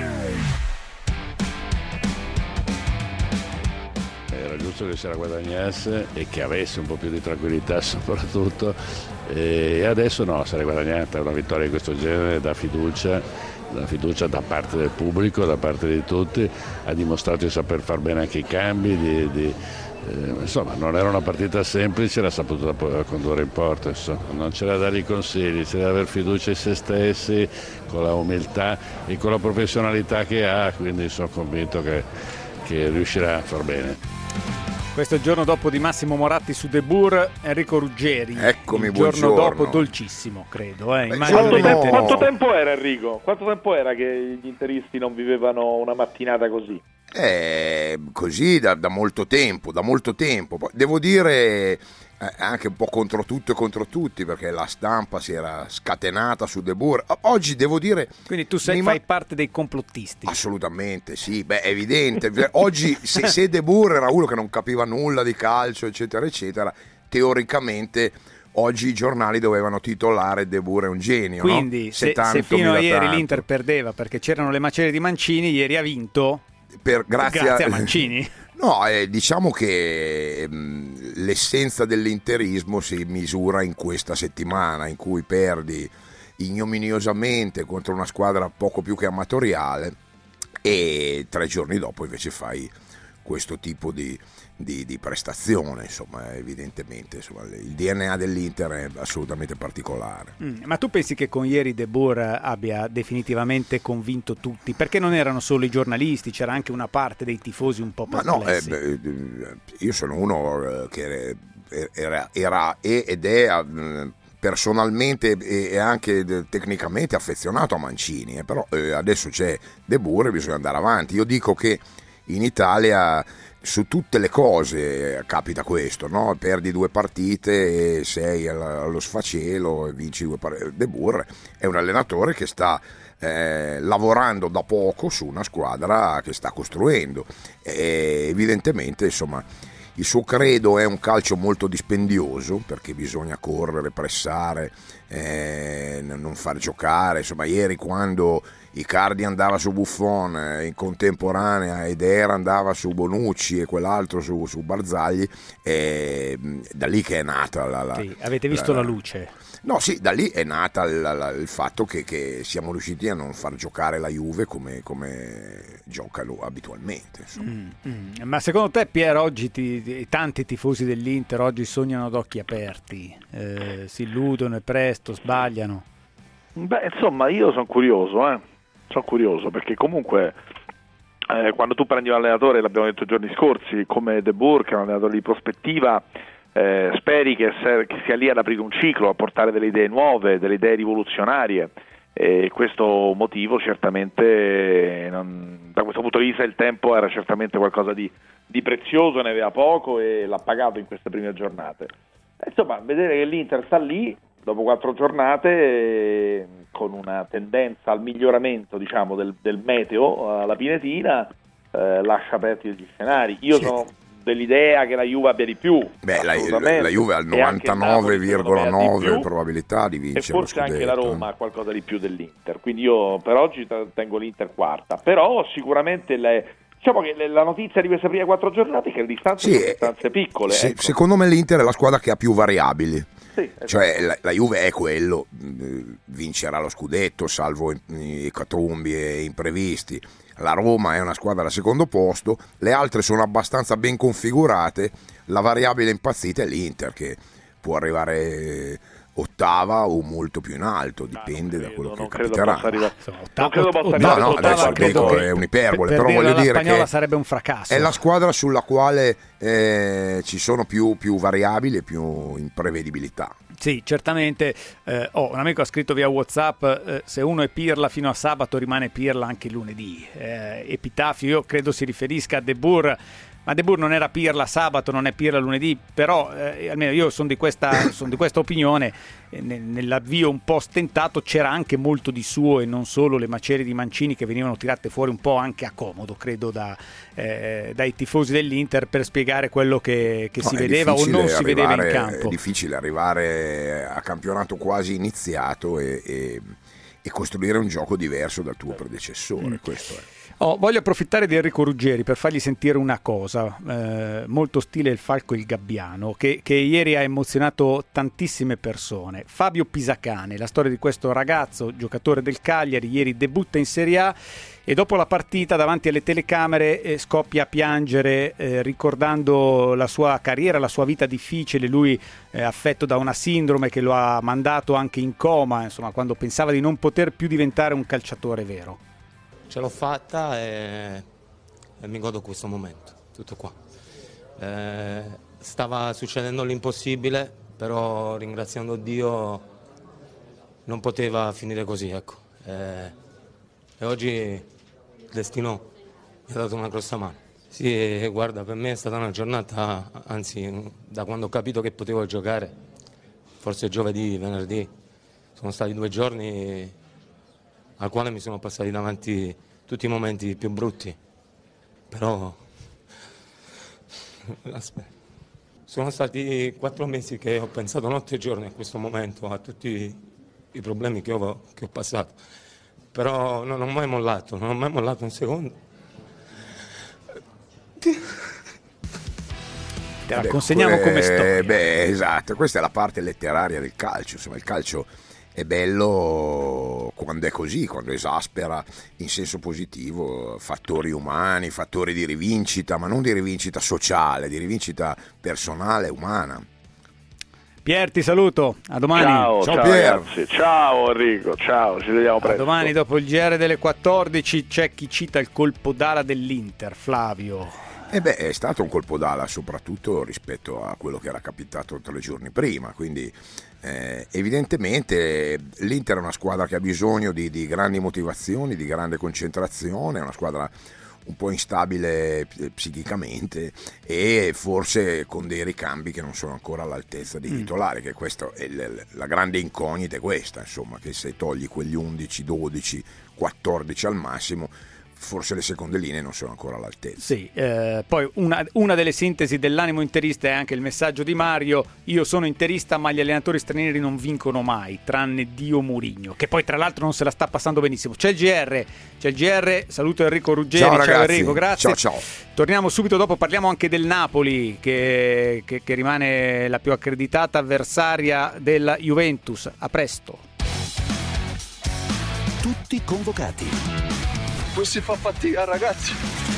Era giusto che se la guadagnasse e che avesse un po' più di tranquillità soprattutto, e adesso no, se l'è guadagnata. Una vittoria di questo genere dà fiducia, dà fiducia da parte del pubblico, da parte di tutti, ha dimostrato di saper far bene anche i cambi, di, di Eh, insomma non era una partita semplice, l'ha saputa condurre in porto, insomma. Non c'era da dare i consigli, c'era da aver fiducia in se stessi, con la umiltà e con la professionalità che ha, quindi sono convinto che, che riuscirà a far bene.
Questo è il giorno dopo di Massimo Moratti su De Boer, Enrico Ruggeri.
Eccomi,
il giorno
buongiorno.
dopo dolcissimo, credo. Eh.
Quanto tempo, quanto tempo era, Enrico? Quanto tempo era che gli interisti non vivevano una mattinata così?
Eh, così da, da molto tempo, da molto tempo. Devo dire eh, anche un po' contro tutto e contro tutti, perché la stampa si era scatenata su De Boer. Oggi devo dire...
Quindi tu sei, fai ma... parte dei complottisti.
Assolutamente, sì, beh, è evidente. Oggi se, se De Boer era uno che non capiva nulla di calcio, eccetera, eccetera, teoricamente... Oggi i giornali dovevano titolare De Boer è un genio.
Quindi
no?
se, se fino a ieri tanto. L'Inter perdeva perché c'erano le macerie di Mancini, ieri ha vinto
per, grazie,
grazie
a,
a Mancini.
No, eh, diciamo che mh, l'essenza dell'interismo si misura in questa settimana in cui perdi ignominiosamente contro una squadra poco più che amatoriale e tre giorni dopo invece fai questo tipo di, di, di prestazione, insomma, evidentemente insomma, il D N A dell'Inter è assolutamente particolare.
Mm, ma tu pensi che con ieri De Boer abbia definitivamente convinto tutti? Perché non erano solo i giornalisti, c'era anche una parte dei tifosi un po' perplessi.
Ma no, eh, beh, io sono uno che era, era ed è personalmente e anche tecnicamente affezionato a Mancini, eh, però eh, adesso c'è De Boer e bisogna andare avanti. Io dico che in Italia su tutte le cose capita questo, no? Perdi due partite e sei allo sfacelo e vinci due partite. De Boer è un allenatore che sta eh, lavorando da poco su una squadra che sta costruendo e evidentemente insomma il suo credo è un calcio molto dispendioso perché bisogna correre, pressare, eh, non far giocare. Insomma, ieri quando Icardi andava su Buffon eh, in contemporanea ed Era andava su Bonucci e quell'altro su, su Barzagli, eh, da lì che è nata la... la
sì, avete visto
la,
la luce?
No, sì, da lì è nata la, la, il fatto che, che siamo riusciti a non far giocare la Juve come, come giocano abitualmente.
Mm, mm. Ma secondo te, Pier, oggi ti, tanti tifosi dell'Inter oggi sognano ad occhi aperti, eh, si illudono e presto sbagliano?
Beh, insomma, io sono curioso, eh. sono curioso perché comunque eh, quando tu prendi un allenatore, l'abbiamo detto i giorni scorsi, come De Boer, che è un allenatore di prospettiva, Eh, speri che, se, che sia lì ad aprire un ciclo, a portare delle idee nuove, delle idee rivoluzionarie, e questo motivo certamente non, da questo punto di vista il tempo era certamente qualcosa di, di prezioso, ne aveva poco e l'ha pagato in queste prime giornate. E, insomma, vedere che l'Inter sta lì dopo quattro giornate eh, con una tendenza al miglioramento, diciamo, del, del meteo alla Pinetina, eh, lascia aperti gli scenari. Io sì. sono dell'idea che la Juve abbia di più.
Beh, la, la Juve ha il novantanove virgola nove probabilità di vincere,
e forse anche la Roma ha qualcosa di più dell'Inter, quindi io per oggi tengo l'Inter quarta, però sicuramente le, Diciamo che la notizia di queste prime quattro giornate è che le distanze
sì,
sono distanze piccole.
Se,
ecco.
Secondo me l'Inter è la squadra che ha più variabili.
Sì, esatto.
Cioè la, la Juve è quello, vincerà lo scudetto salvo i catrumbi e imprevisti. La Roma è una squadra al secondo posto, le altre sono abbastanza ben configurate, la variabile impazzita è l'Inter che può arrivare ottava o molto più in alto, dipende da quello che capiterà.
Non credo possa arrivare.
No, no,
ottava,
adesso dico è un'iperbole,
per
però voglio
la
dire
Spagnola
che
sarebbe un fracasso.
è la squadra sulla quale eh, ci sono più, più variabili e più imprevedibilità.
Sì, certamente. Eh, oh, un amico ha scritto via WhatsApp: eh, se uno è pirla fino a sabato, rimane pirla anche lunedì. Eh, epitafio, io credo si riferisca a De Boer. Ma De Boer non era pirla sabato, non è pirla lunedì, però eh, almeno io sono di questa, son di questa opinione. Eh, nell'avvio un po' stentato c'era anche molto di suo e non solo le macerie di Mancini che venivano tirate fuori un po' anche a comodo, credo, da, eh, dai tifosi dell'Inter per spiegare quello che, che
no,
si vedeva o non si vedeva in
arrivare,
campo.
È difficile arrivare a campionato quasi iniziato e, e, e costruire un gioco diverso dal tuo predecessore, mm. questo è.
Oh, voglio approfittare di Enrico Ruggeri per fargli sentire una cosa, eh, molto stile il falco e il gabbiano, che, che ieri ha emozionato tantissime persone. Fabio Pisacane, la storia di questo ragazzo, giocatore del Cagliari, ieri debutta in Serie A e dopo la partita davanti alle telecamere eh, scoppia a piangere eh, ricordando la sua carriera, la sua vita difficile, lui eh, affetto da una sindrome che lo ha mandato anche in coma, insomma, quando pensava di non poter più diventare un calciatore vero.
Ce l'ho fatta e, e mi godo questo momento, tutto qua. Eh, stava succedendo l'impossibile, però ringraziando Dio non poteva finire così, ecco. Eh, e oggi il destino mi ha dato una grossa mano. Sì, guarda, per me è stata una giornata, anzi, da quando ho capito che potevo giocare, forse giovedì, venerdì, sono stati due giorni al quale mi sono passati davanti tutti i momenti più brutti, però aspetta. Sono stati quattro mesi che ho pensato notte e giorno a questo momento, a tutti i problemi che ho, che ho passato, però non ho mai mollato, non ho mai mollato un secondo.
Te la beh, consegniamo come storia.
Beh, esatto, questa è la parte letteraria del calcio, insomma il calcio è bello quando è così, quando esaspera in senso positivo fattori umani, fattori di rivincita, ma non di rivincita sociale, di rivincita personale, umana.
Pier, ti saluto, a domani.
Ciao,
ciao,
ciao
Pier.
Ragazzi, ciao Enrico, ciao, ci vediamo presto.
A domani dopo il G R delle quattordici c'è chi cita il colpo d'ala dell'Inter, Flavio.
E beh, è stato un colpo d'ala soprattutto rispetto a quello che era capitato tre giorni prima, quindi eh, evidentemente l'Inter è una squadra che ha bisogno di, di grandi motivazioni, di grande concentrazione, è una squadra un po' instabile psichicamente e forse con dei ricambi che non sono ancora all'altezza dei titolari, che questa è l- la grande incognita è questa, insomma, che se togli quegli undici, dodici, quattordici al massimo, forse le seconde linee non sono ancora all'altezza.
Sì, eh, poi una, una delle sintesi dell'animo interista è anche il messaggio di Mario: io sono interista ma gli allenatori stranieri non vincono mai, tranne Dio Mourinho, che poi tra l'altro non se la sta passando benissimo. C'è il G R, c'è il G R, saluto Enrico Ruggeri.
Ciao,
ciao Enrico, grazie.
Ciao, ciao.
Torniamo subito dopo, parliamo anche del Napoli che, che, che rimane la più accreditata avversaria della Juventus. A presto.
Tutti convocati.
Poi si fa fatica, ragazzi.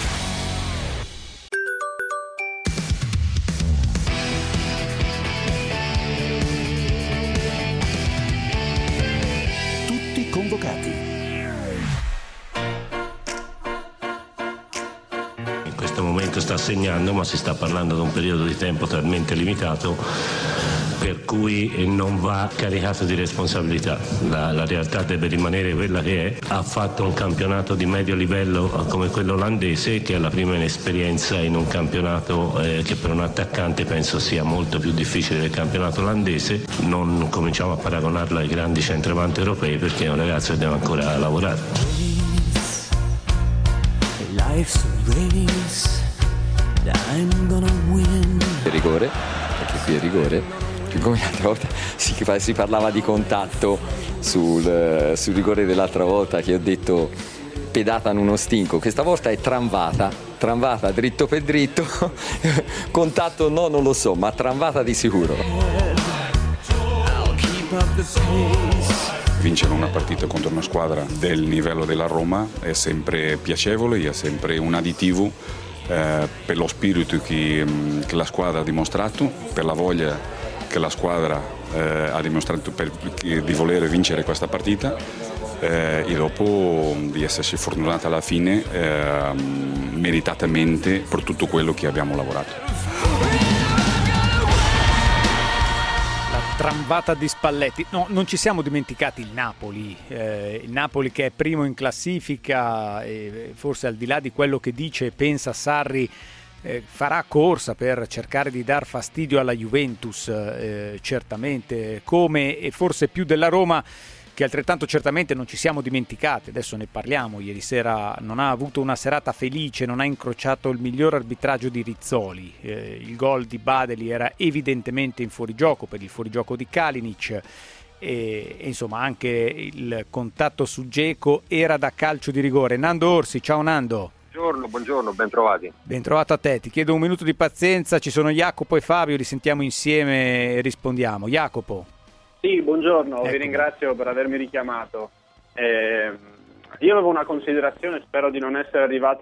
Tutti convocati.
In questo momento sta segnando, ma si sta parlando di un periodo di tempo talmente limitato per cui non va caricato di responsabilità. La, la realtà deve rimanere quella che è. Ha fatto un campionato di medio livello come quello olandese, che è la prima inesperienza in un campionato eh, che per un attaccante penso sia molto più difficile del campionato olandese. Non cominciamo a paragonarlo ai grandi centravanti europei, perché è un ragazzo che deve ancora lavorare.
Life's a race, I'm gonna win.
Rigore, perché qui è rigore. Come l'altra volta si, si parlava di contatto sul, sul rigore dell'altra volta, che ho detto pedata in uno stinco, questa volta è tramvata tramvata dritto per dritto, contatto no, non lo so, ma tramvata di sicuro.
Vincere una partita contro una squadra del livello della Roma è sempre piacevole, è sempre un additivo eh, per lo spirito che, che la squadra ha dimostrato, per la voglia che la squadra eh, ha dimostrato per, di voler vincere questa partita eh, e dopo di essersi fortunata alla fine eh, meritatamente per tutto quello che abbiamo lavorato.
Tramvata di Spalletti. No, non ci siamo dimenticati il Napoli, eh, il Napoli che è primo in classifica e forse al di là di quello che dice e pensa Sarri eh, farà corsa per cercare di dar fastidio alla Juventus, eh, certamente, come e forse più della Roma, che altrettanto certamente non ci siamo dimenticati. Adesso ne parliamo. Ieri sera non ha avuto una serata felice, non ha incrociato il miglior arbitraggio di Rizzoli, eh, il gol di Badeli era evidentemente in fuorigioco per il fuorigioco di Kalinic e, e insomma anche il contatto su Dzeko era da calcio di rigore. Nando Orsi, ciao Nando.
Buongiorno, buongiorno, ben trovati.
Ben trovato a te, ti chiedo un minuto di pazienza, ci sono Jacopo e Fabio, li sentiamo insieme e rispondiamo. Jacopo.
Sì, buongiorno,
ecco.
Vi ringrazio per avermi richiamato. Eh, io avevo una considerazione, spero di non essere arrivato,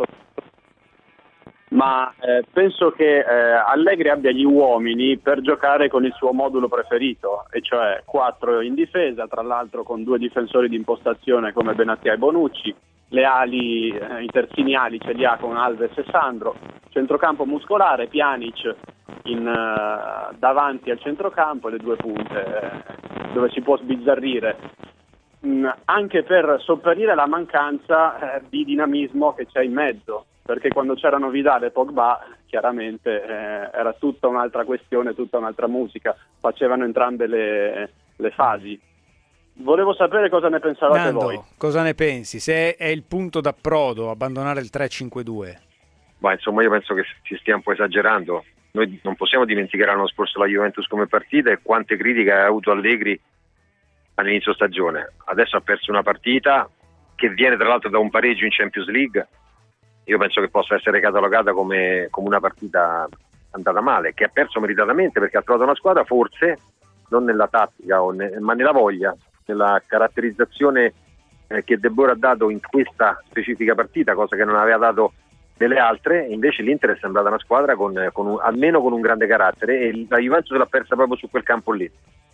ma eh, penso che eh, Allegri abbia gli uomini per giocare con il suo modulo preferito, e cioè quattro in difesa, tra l'altro con due difensori di impostazione come Benatia e Bonucci, le ali, eh, i terzini ali ce li ha con Alves e Sandro, centrocampo muscolare, Pjanic in, uh, davanti al centrocampo e le due punte eh, dove si può sbizzarrire, mm, anche per sopperire la mancanza eh, di dinamismo che c'è in mezzo, perché quando c'erano Vidal e Pogba chiaramente eh, era tutta un'altra questione, tutta un'altra musica, facevano entrambe le, le fasi. Volevo sapere cosa ne pensavate
Nando,
voi.
Cosa ne pensi? Se è il punto d'approdo abbandonare il tre cinque due?
Ma insomma, io penso che si stia un po' esagerando. Noi non possiamo dimenticare l'anno scorso la Juventus come partita e quante critiche ha avuto Allegri all'inizio stagione. Adesso ha perso una partita che viene tra l'altro da un pareggio in Champions League. Io penso che possa essere catalogata come, come una partita andata male, che ha perso meritatamente perché ha trovato una squadra forse non nella tattica o ne, ma nella voglia, nella caratterizzazione eh, che De Boer ha dato in questa specifica partita, cosa che non aveva dato nelle altre. Invece l'Inter è sembrata una squadra con, con un, almeno con un grande carattere, e la Juventus l'ha persa proprio su quel campo lì.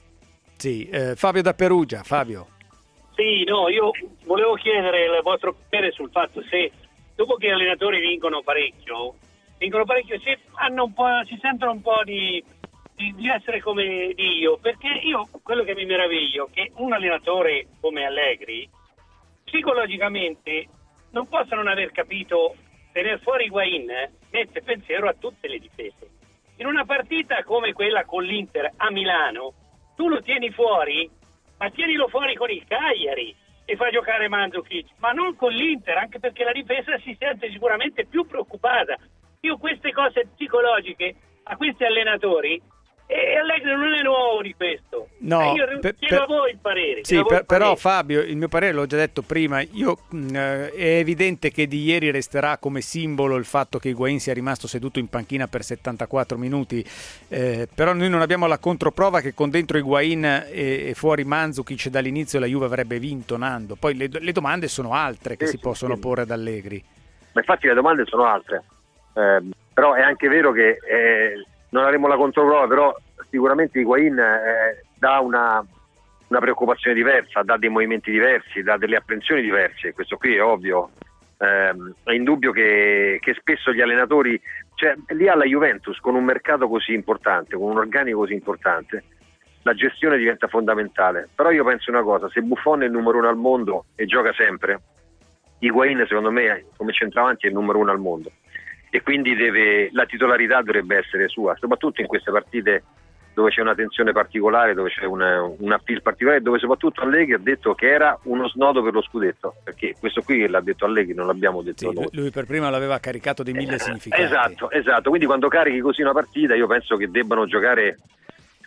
Sì, eh, Fabio da Perugia. Fabio.
Sì, no, io volevo chiedere il vostro parere sul fatto se dopo che gli allenatori vincono parecchio, vincono parecchio, si, hanno un po', si sentono un po' di, di, di essere come Dio, perché io quello che mi meraviglio è che un allenatore come Allegri psicologicamente non possa non aver capito tenere fuori Higuaín, eh, mette pensiero a tutte le difese. In una partita come quella con l'Inter a Milano, tu lo tieni fuori, ma tienilo fuori con il Cagliari e fa giocare Mandzukic, ma non con l'Inter, anche perché la difesa si sente sicuramente più preoccupata. Io queste cose psicologiche a questi allenatori, e Allegri non è nuovo di questo.
No,
eh, io
per,
chiedo
per,
a voi il parere.
Sì,
voi
per,
il parere.
però Fabio, il mio parere l'ho già detto prima, io mh, è evidente che di ieri resterà come simbolo il fatto che Higuaín sia rimasto seduto in panchina per settantaquattro minuti, eh, però noi non abbiamo la controprova che con dentro Higuaín e, e fuori Mandzukic dall'inizio la Juve avrebbe vinto, Nando. Poi le, le domande sono altre che
sì,
si
sì,
possono
sì.
porre ad Allegri.
Ma infatti le domande sono altre, eh, però è anche vero che eh, non avremo la controprova, però sicuramente Higuaín eh, dà una, una preoccupazione diversa, dà dei movimenti diversi, dà delle apprensioni diverse, questo qui è ovvio. Eh, è indubbio che, che spesso gli allenatori, cioè lì alla Juventus con un mercato così importante, con un organico così importante, la gestione diventa fondamentale. Però io penso una cosa, se Buffon è il numero uno al mondo e gioca sempre, Higuaín secondo me come centravanti è il numero uno al mondo, e quindi deve, la titolarità dovrebbe essere sua, soprattutto in queste partite dove c'è una tensione particolare, dove c'è una, un appeal particolare, dove soprattutto Allegri ha detto che era uno snodo per lo scudetto, perché questo qui l'ha detto Allegri, non l'abbiamo detto
sì,
noi.
Lui per prima l'aveva caricato di mille
eh,
significati.
Esatto, esatto, quindi quando carichi così una partita io penso che debbano giocare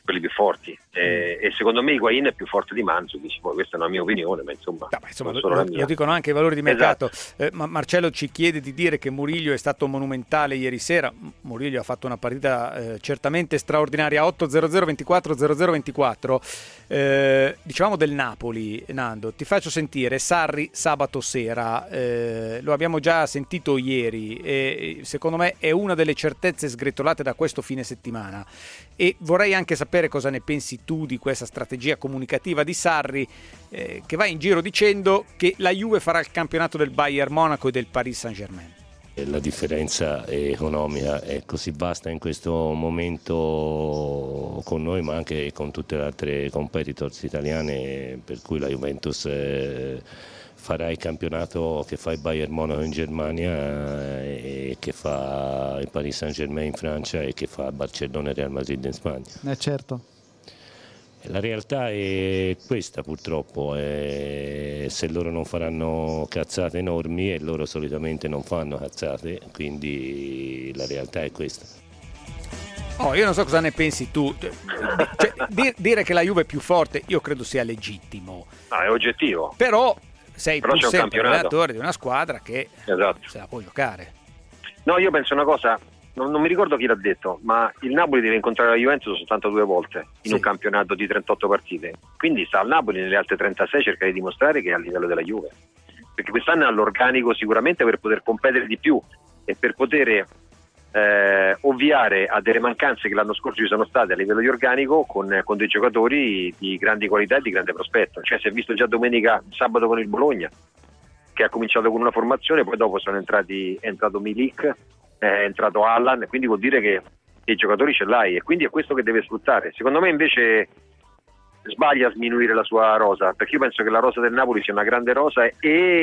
quelli più forti, e, e secondo me Higuain è più forte di Mandzukic, poi questa è una mia opinione, ma insomma,
no, ma insomma
non
lo,
solo la
lo,
mia.
lo dicono anche i valori di mercato.
Esatto.
eh, ma Marcello ci chiede di dire che Murillo è stato monumentale ieri sera. Murillo ha fatto una partita eh, certamente straordinaria. Otto zero zero ventiquattro zero zero ventiquattro. Eh, dicevamo del Napoli, Nando, ti faccio sentire Sarri sabato sera, eh, lo abbiamo già sentito ieri e secondo me è una delle certezze sgretolate da questo fine settimana, e vorrei anche sapere cosa ne pensi tu di questa strategia comunicativa di Sarri, eh, che va in giro dicendo che la Juve farà il campionato del Bayern Monaco e del Paris Saint-Germain.
La differenza economica è così vasta in questo momento con noi, ma anche con tutte le altre competitors italiane, per cui la Juventus eh, farà il campionato che fa il Bayern Monaco in Germania eh, e che fa il Paris Saint-Germain in Francia e che fa Barcellona e Real Madrid in Spagna.
Eh certo.
La realtà è questa purtroppo, eh, se loro non faranno cazzate enormi, e loro solitamente non fanno cazzate, quindi la realtà è questa.
Oh, io non so cosa ne pensi tu, cioè, di, dire che la Juve è più forte io credo sia legittimo.
No, è oggettivo.
Però sei
Però
pur
c'è un
sempre
campionato.
allenatore di una squadra che
Esatto.
se la può giocare.
No, io penso una cosa, non, non mi ricordo chi l'ha detto, ma il Napoli deve incontrare la Juventus soltanto due volte in
Sì.
un campionato di trentotto partite, quindi sta al Napoli nelle altre trentasei cercare di dimostrare che è a livello della Juve, perché quest'anno ha l'organico sicuramente per poter competere di più e per poter eh, ovviare a delle mancanze che l'anno scorso ci sono state a livello di organico con, con dei giocatori di grandi qualità e di grande prospetto. Cioè si è visto già domenica, sabato con il Bologna, che ha cominciato con una formazione, poi dopo sono entrati, è entrato Milik, è entrato Allan, quindi vuol dire che i giocatori ce l'hai e quindi è questo che deve sfruttare. Secondo me invece sbaglia a sminuire la sua rosa, perché io penso che la rosa del Napoli sia una grande rosa e,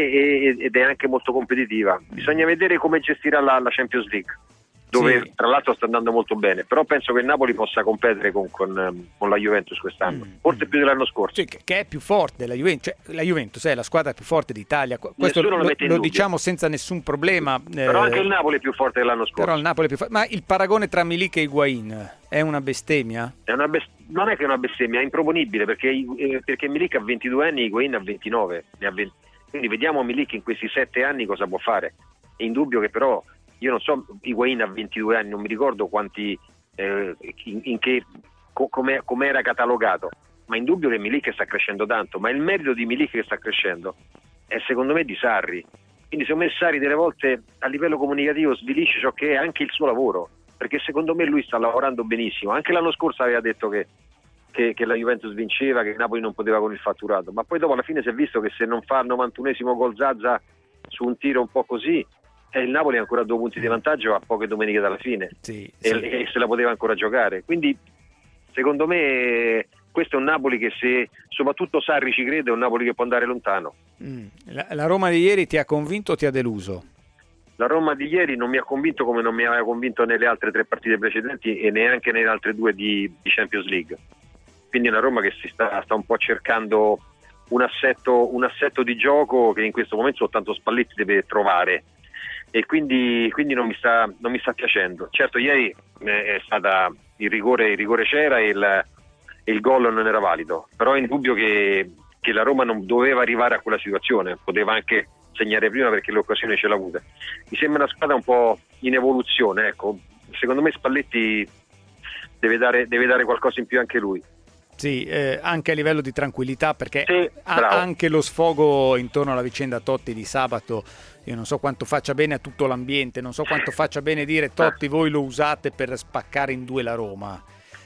e, ed è anche molto competitiva. Bisogna vedere come gestirà la, la Champions League, dove
Sì.
tra l'altro sta andando molto bene, però penso che il Napoli possa competere con, con, con la Juventus quest'anno,
Mm.
forse più dell'anno scorso.
Sì, che, che è più forte la Juventus, cioè, la Juventus è la squadra più forte d'Italia, questo
Nessuno
lo,
lo mette in
lo
dubbio.
diciamo senza nessun problema.
Però
eh,
anche il Napoli è più forte dell'anno scorso.
Però il Napoli è più forte. Ma il paragone tra Milik e Higuain è una bestemmia?
È una best- non è che è una bestemmia, è improponibile perché, eh, perché Milik ha ventidue anni, Higuain ha ventinove, ne ha venti. Quindi vediamo Milik in questi sette anni cosa può fare. È indubbio che però, io non so, Higuain ha ventidue anni, non mi ricordo quanti, eh, in, in che, co- com'è, com'era catalogato, ma è indubbio che Milik sta crescendo tanto, ma il merito di Milik che sta crescendo è secondo me di Sarri. Quindi secondo me Sarri delle volte a livello comunicativo svilisce ciò che è anche il suo lavoro, perché secondo me lui sta lavorando benissimo. Anche l'anno scorso aveva detto che, che, che la Juventus vinceva, che il Napoli non poteva con il fatturato, ma poi dopo alla fine si è visto che se non fa il novantunesimo gol Zaza su un tiro un po' così, e il Napoli ha ancora due punti di vantaggio a poche domeniche dalla fine,
sì,
e,
sì.
e se la poteva ancora giocare. Quindi secondo me questo è un Napoli che, se soprattutto Sarri ci crede, è un Napoli che può andare lontano.
Mm. La, la Roma di ieri ti ha convinto o ti ha deluso?
La Roma di ieri non mi ha convinto come non mi aveva convinto nelle altre tre partite precedenti e neanche nelle altre due di, di Champions League. Quindi è una Roma che si sta, sta un po' cercando un assetto, un assetto di gioco che in questo momento soltanto Spalletti deve trovare, e quindi, quindi non mi sta, non mi sta piacendo. Certo ieri è stata il rigore, il rigore c'era e il, e il gol non era valido, però è indubbio che, che la Roma non doveva arrivare a quella situazione, poteva anche segnare prima perché l'occasione ce l'ha avuta. Mi sembra una squadra un po' in evoluzione, ecco. Secondo me Spalletti deve dare, deve dare qualcosa in più anche lui.
Sì, eh, anche a livello di tranquillità, perché
Sì,
ha-
bravo.
anche lo sfogo intorno alla vicenda Totti di sabato, io non so quanto faccia bene a tutto l'ambiente, non so quanto faccia bene dire Totti voi lo usate per spaccare in due la Roma.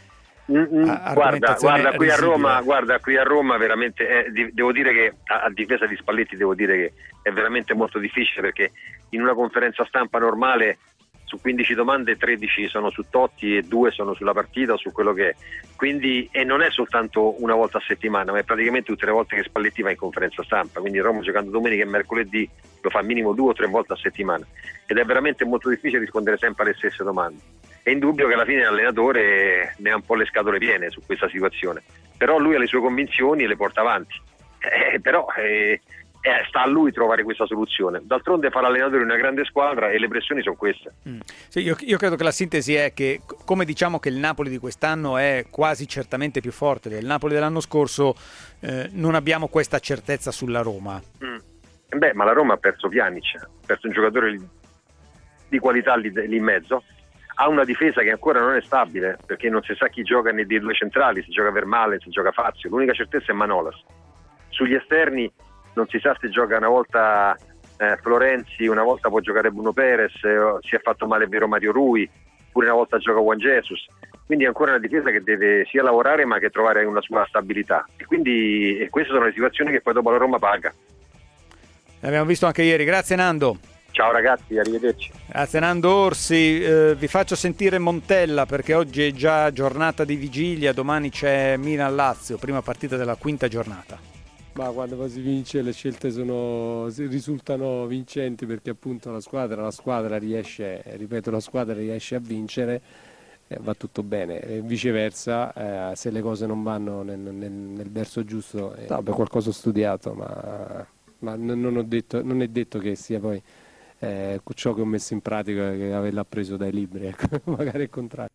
Mm-mm.
A-
Guarda,
argomentazione
guarda qui a
risibile.
Roma, guarda qui a Roma veramente eh, di- devo dire che a, a difesa di Spalletti devo dire che è veramente molto difficile, perché in una conferenza stampa normale su quindici domande tredici sono su Totti e due sono sulla partita o su quello che è, quindi, e non è soltanto una volta a settimana, ma è praticamente tutte le volte che Spalletti va in conferenza stampa, quindi Roma giocando domenica e mercoledì lo fa minimo due o tre volte a settimana ed è veramente molto difficile rispondere sempre alle stesse domande. È indubbio che alla fine l'allenatore ne ha un po' le scatole piene su questa situazione, però lui ha le sue convinzioni e le porta avanti, eh, però eh, eh, sta a lui trovare questa soluzione. D'altronde fa l'allenatore di una grande squadra e le pressioni sono queste.
Mm. Sì, io, io credo che la sintesi è che, come diciamo che il Napoli di quest'anno è quasi certamente più forte del Napoli dell'anno scorso, eh, non abbiamo questa certezza sulla Roma.
Mm. Beh, ma la Roma ha perso Pjanic, ha perso un giocatore lì, di qualità lì, lì in mezzo, ha una difesa che ancora non è stabile, perché non si sa chi gioca nei due centrali, si gioca Vermaelen, si gioca Fazio, l'unica certezza è Manolas. Sugli esterni non si sa se gioca una volta eh, Florenzi, una volta può giocare Bruno Perez, eh, si è fatto male vero Mario Rui, pure una volta gioca Juan Jesus, quindi è ancora una difesa che deve sia lavorare ma che trovare una sua stabilità, e quindi e queste sono le situazioni che poi dopo la Roma paga.
L'abbiamo visto anche ieri, grazie Nando.
Ciao ragazzi, arrivederci.
Grazie Nando Orsi, eh, vi faccio sentire Montella perché oggi è già giornata di vigilia, domani c'è Milan-Lazio, prima partita della quinta giornata.
Ma quando poi si vince le scelte sono, risultano vincenti, perché appunto la squadra, la squadra riesce, ripeto, la squadra riesce a vincere, eh, va tutto bene, e viceversa, eh, se le cose non vanno nel, nel, nel verso giusto, eh, no, beh, qualcosa ho studiato, ma, ma non, ho detto, non è detto che sia poi eh, ciò che ho messo in pratica che averla preso dai libri, ecco, magari il contrario.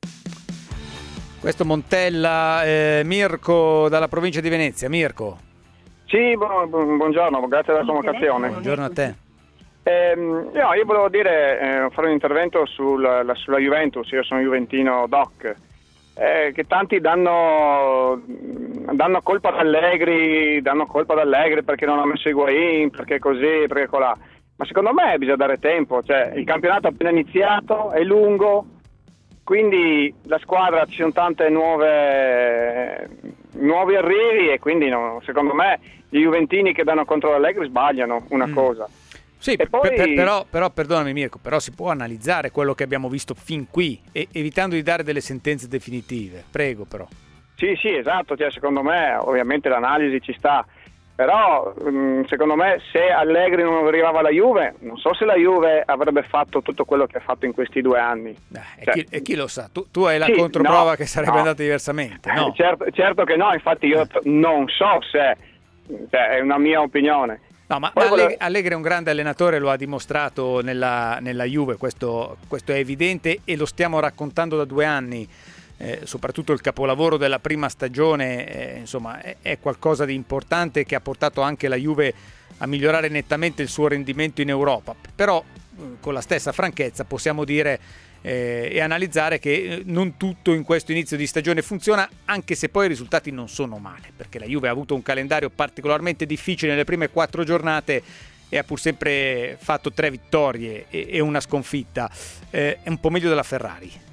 Questo Montella, eh, Mirko dalla provincia di Venezia. Mirko.
Sì, bu- bu- buongiorno, grazie della convocazione.
Buongiorno a te.
Eh, no, io volevo dire, eh, fare un intervento sul, la, sulla Juventus, io sono juventino doc, eh, che tanti danno, danno colpa ad Allegri, danno colpa ad Allegri perché non ha messo Higuain, perché così, perché colà. Ma secondo me bisogna dare tempo, cioè il campionato è appena iniziato, è lungo, quindi la squadra, ci sono tante nuove nuovi arrivi e quindi no, secondo me gli juventini che danno contro l'Allegri sbagliano una mm. cosa.
Sì,
e poi...
per, per, però, però perdonami Mirko, però si può analizzare quello che abbiamo visto fin qui, e, evitando di dare delle sentenze definitive, prego però.
Sì, sì, esatto, cioè, secondo me ovviamente l'analisi ci sta, però mh, secondo me se Allegri non arrivava alla Juve, non so se la Juve avrebbe fatto tutto quello che ha fatto in questi due anni.
Eh,
cioè,
e, chi, e chi lo sa, tu, tu hai la
sì,
controprova
no,
che sarebbe
no.
andata diversamente, no?
Eh, certo, certo che no, infatti io non so se, cioè, è una mia opinione.
No, ma
Poi
Allegri,
volevo...
Allegri è un grande allenatore, lo ha dimostrato nella, nella Juve, questo, questo è evidente e lo stiamo raccontando da due anni. Eh, soprattutto il capolavoro della prima stagione, eh, insomma, è, è qualcosa di importante che ha portato anche la Juve a migliorare nettamente il suo rendimento in Europa. Però eh, con la stessa franchezza possiamo dire eh, e analizzare che eh, non tutto in questo inizio di stagione funziona, anche se poi i risultati non sono male, perché la Juve ha avuto un calendario particolarmente difficile nelle prime quattro giornate e ha pur sempre fatto tre vittorie e, e una sconfitta. Eh, è un po' meglio della Ferrari.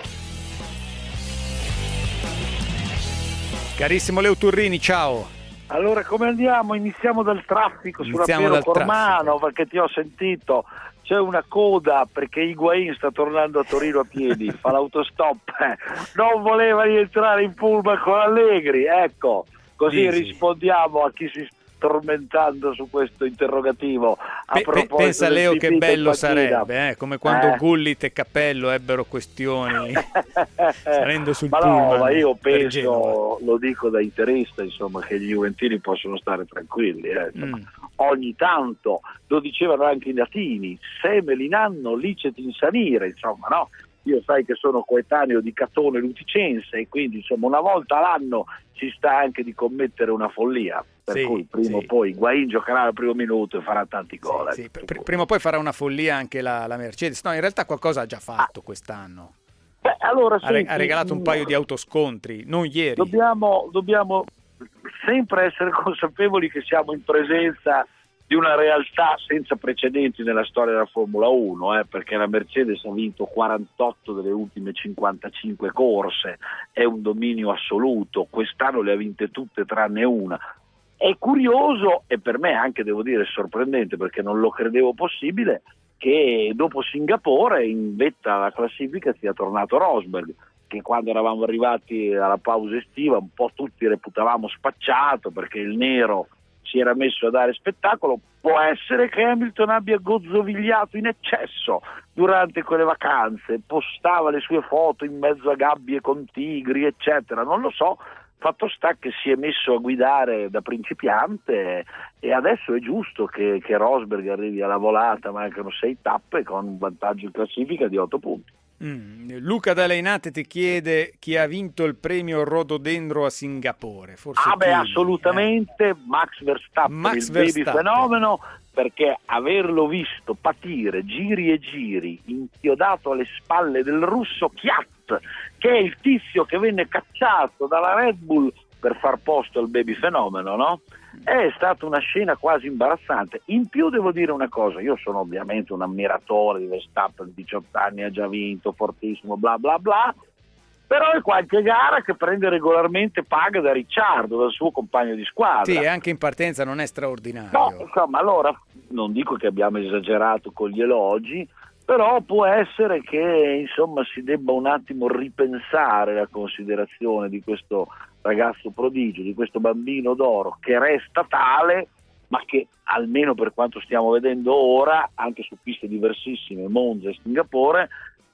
Carissimo Leo Turrini, ciao.
Allora come andiamo? Iniziamo dal traffico sulla
Iniziamo
Piero
dal
Cormano,
traffico.
Perché ti ho sentito, c'è una coda perché Higuain sta tornando a Torino a piedi, fa l'autostop, eh. non voleva rientrare in pullman con Allegri, ecco, così
Dici.
rispondiamo a chi si sta tormentando su questo interrogativo. A
Pe-
proposito
pensa
del
Leo
pipì
che bello
in panchina.
sarebbe, eh? Come quando
Eh.
Gullit e Cappello ebbero questioni salendo sul
ma
pullman.
no, ma io
per Genova.
penso, lo dico da interista, insomma, che gli juventini possono stare tranquilli, eh, insomma.
Mm.
Ogni tanto, lo dicevano anche i latini, semel in anno licet insanire, insomma, no? Io sai che sono coetaneo di Catone Luticense e quindi insomma una volta l'anno ci sta anche di commettere una follia, per
Sì,
cui prima o
sì.
poi Higuain giocherà al primo minuto e farà tanti gol.
Sì,
eh.
pr- prima o poi farà una follia anche la, la Mercedes. No, in realtà qualcosa ha già fatto quest'anno.
Beh, allora,
Ha, re-
senti,
ha regalato un paio di autoscontri, non ieri.
Dobbiamo, dobbiamo sempre essere consapevoli che siamo in presenza di una realtà senza precedenti nella storia della Formula uno, eh, perché la Mercedes ha vinto quarantotto delle ultime cinquantacinque corse, è un dominio assoluto, quest'anno le ha vinte tutte tranne una. È curioso e per me anche devo dire sorprendente, perché non lo credevo possibile, che dopo Singapore in vetta alla classifica sia tornato Rosberg, che quando eravamo arrivati alla pausa estiva un po' tutti reputavamo spacciato perché il nero si era messo a dare spettacolo. Può essere che Hamilton abbia gozzovigliato in eccesso durante quelle vacanze, postava le sue foto in mezzo a gabbie con tigri eccetera, non lo so, Fatto sta che si è messo a guidare da principiante e adesso è giusto che, che Rosberg arrivi alla volata, mancano sei tappe con un vantaggio in classifica di otto punti.
Mm. Luca D'Aleinate ti chiede chi ha vinto il premio Rododendro a Singapore. Forse
ah beh,
Kimi,
assolutamente
eh.
Max Verstappen,
Max
il
Verstappen.
baby fenomeno, perché averlo visto patire giri e giri inchiodato alle spalle del russo Kvyat, che è il tizio che venne cacciato dalla Red Bull per far posto al baby fenomeno, no? È stata una scena quasi imbarazzante. In più devo dire una cosa, io sono ovviamente un ammiratore di Verstappen, diciotto anni, ha già vinto, fortissimo, bla bla bla, però è qualche gara che prende regolarmente paga da Ricciardo, dal suo compagno di squadra.
Sì, anche in partenza non è straordinario.
No, insomma, allora non dico che abbiamo esagerato con gli elogi, però può essere che insomma si debba un attimo ripensare la considerazione di questo ragazzo prodigio, di questo bambino d'oro che resta tale, ma che almeno per quanto stiamo vedendo ora, anche su piste diversissime, Monza e Singapore,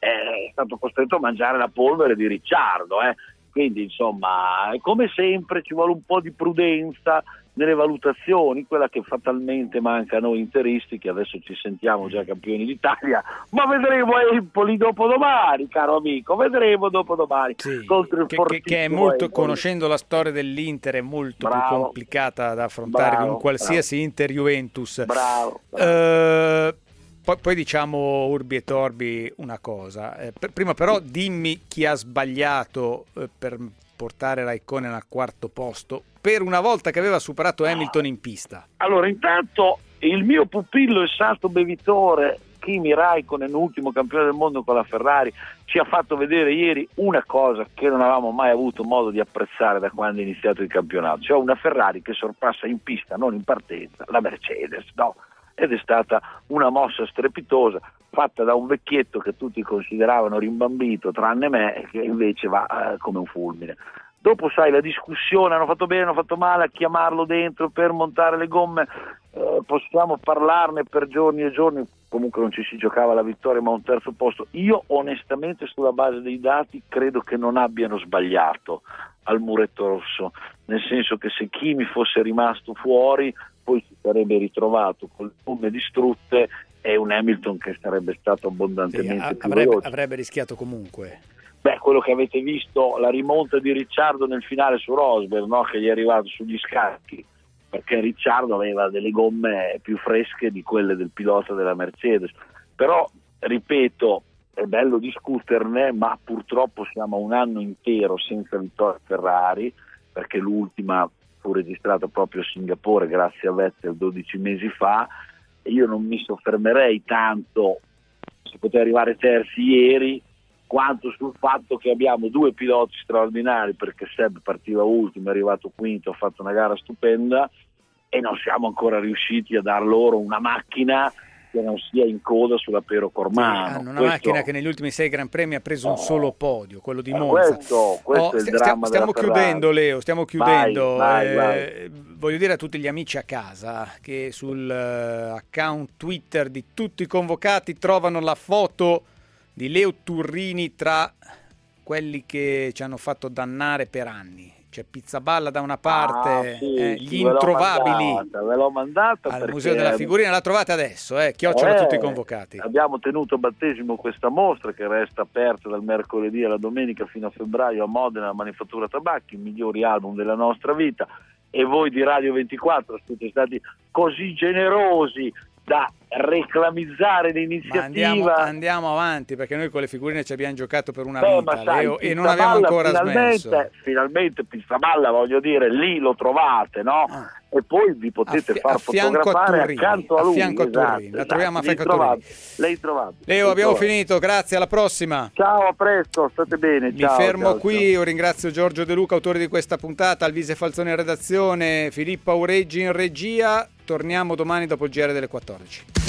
è stato costretto a mangiare la polvere di Ricciardo, eh. Quindi insomma, come sempre ci vuole un po' di prudenza nelle valutazioni, quella che fatalmente manca a noi interisti, che adesso ci sentiamo già campioni d'Italia, ma vedremo Empoli dopodomani, caro amico, vedremo dopodomani.
Sì,
contro il
che, che, che è molto,
Empoli.
Conoscendo la storia dell'Inter, è molto
Bravo.
più complicata da affrontare
Bravo,
di un qualsiasi
bravo.
Inter-Juventus.
Bravo, bravo.
Eh, poi, poi diciamo Urbi e Torbi una cosa, eh, per, prima però dimmi chi ha sbagliato eh, per portare Raikkonen al quarto posto per una volta che aveva superato Hamilton in pista.
Allora, intanto il mio pupillo e santo bevitore Kimi Raikkonen, ultimo campione del mondo con la Ferrari, ci ha fatto vedere ieri una cosa che non avevamo mai avuto modo di apprezzare da quando è iniziato il campionato, cioè una Ferrari che sorpassa in pista, non in partenza, la Mercedes, no? Ed è stata una mossa strepitosa fatta da un vecchietto che tutti consideravano rimbambito tranne me, che invece va eh, come un fulmine. Dopo sai la discussione, hanno fatto bene, hanno fatto male a chiamarlo dentro per montare le gomme, eh, possiamo parlarne per giorni e giorni, comunque non ci si giocava la vittoria ma un terzo posto. Io onestamente sulla base dei dati credo che non abbiano sbagliato al muretto rosso, nel senso che se Kimi fosse rimasto fuori poi si sarebbe ritrovato con le gomme distrutte e un Hamilton che sarebbe stato abbondantemente
sì,
più
avrebbe,
veloce.
avrebbe rischiato comunque.
Beh, quello che avete visto, la rimonta di Ricciardo nel finale su Rosberg, no? Che gli è arrivato sugli scacchi, perché Ricciardo aveva delle gomme più fresche di quelle del pilota della Mercedes. Però, ripeto, è bello discuterne, ma purtroppo siamo un anno intero senza vittoria Ferrari, perché l'ultima fu registrata proprio a Singapore grazie a Vettel dodici mesi fa, e io non mi soffermerei tanto, si poteva arrivare terzi ieri, quanto sul fatto che abbiamo due piloti straordinari, perché Seb partiva ultimo, è arrivato quinto, ha fatto una gara stupenda e non siamo ancora riusciti a dar loro una macchina che non sia in coda sulla Pero Cormano.
Sì, hanno una
questo...
macchina che negli ultimi sei Gran Premi ha preso un
Oh.
solo podio, quello di
Eh,
Monza.
questo- questo
Oh,
è il
sti-
dramma
stiamo
della
chiudendo,
Ferrari.
Leo, stiamo chiudendo.
Vai, vai,
Eh, voglio dire a tutti gli amici a casa che sul eh, account Twitter di tutti i convocati trovano la foto di Leo Turrini tra quelli che ci hanno fatto dannare per anni. C'è Pizzaballa da una parte,
Ah, sì,
eh,
sì,
gli
ve l'ho
introvabili
mandata, ve l'ho mandata
al
perché
Museo della Figurina, la trovate adesso, eh, chiocciola
Eh,
tutti i convocati.
Abbiamo tenuto a battesimo questa mostra che resta aperta dal mercoledì alla domenica fino a febbraio a Modena, alla Manifattura Tabacchi, i migliori album della nostra vita, e voi di Radio ventiquattro siete stati così generosi da reclamizzare
Ma
l'iniziativa.
andiamo, andiamo avanti, perché noi con le figurine ci abbiamo giocato per una
Beh,
vita,
ma sai,
Leo, e non
Pizzaballa
abbiamo ancora
finalmente,
smesso.
finalmente Pizzaballa, voglio dire, lì lo trovate, no? E poi vi potete
Affi-
far
a fianco a
fotografare
Turrini,
accanto a
a
lui.
fianco a
esatto,
Turrini, la
esatto.
troviamo a
Lei
fianco a
trovate, lei trovate.
Leo,
Lei
abbiamo
trovate.
finito, grazie, alla prossima.
Ciao, a presto, state bene.
Mi
ciao,
fermo
ciao,
qui, io ringrazio Giorgio De Luca, autore di questa puntata, Alvise Falzoni in redazione, Filippo Aureggi in regia. Torniamo domani dopo il G R delle quattordici.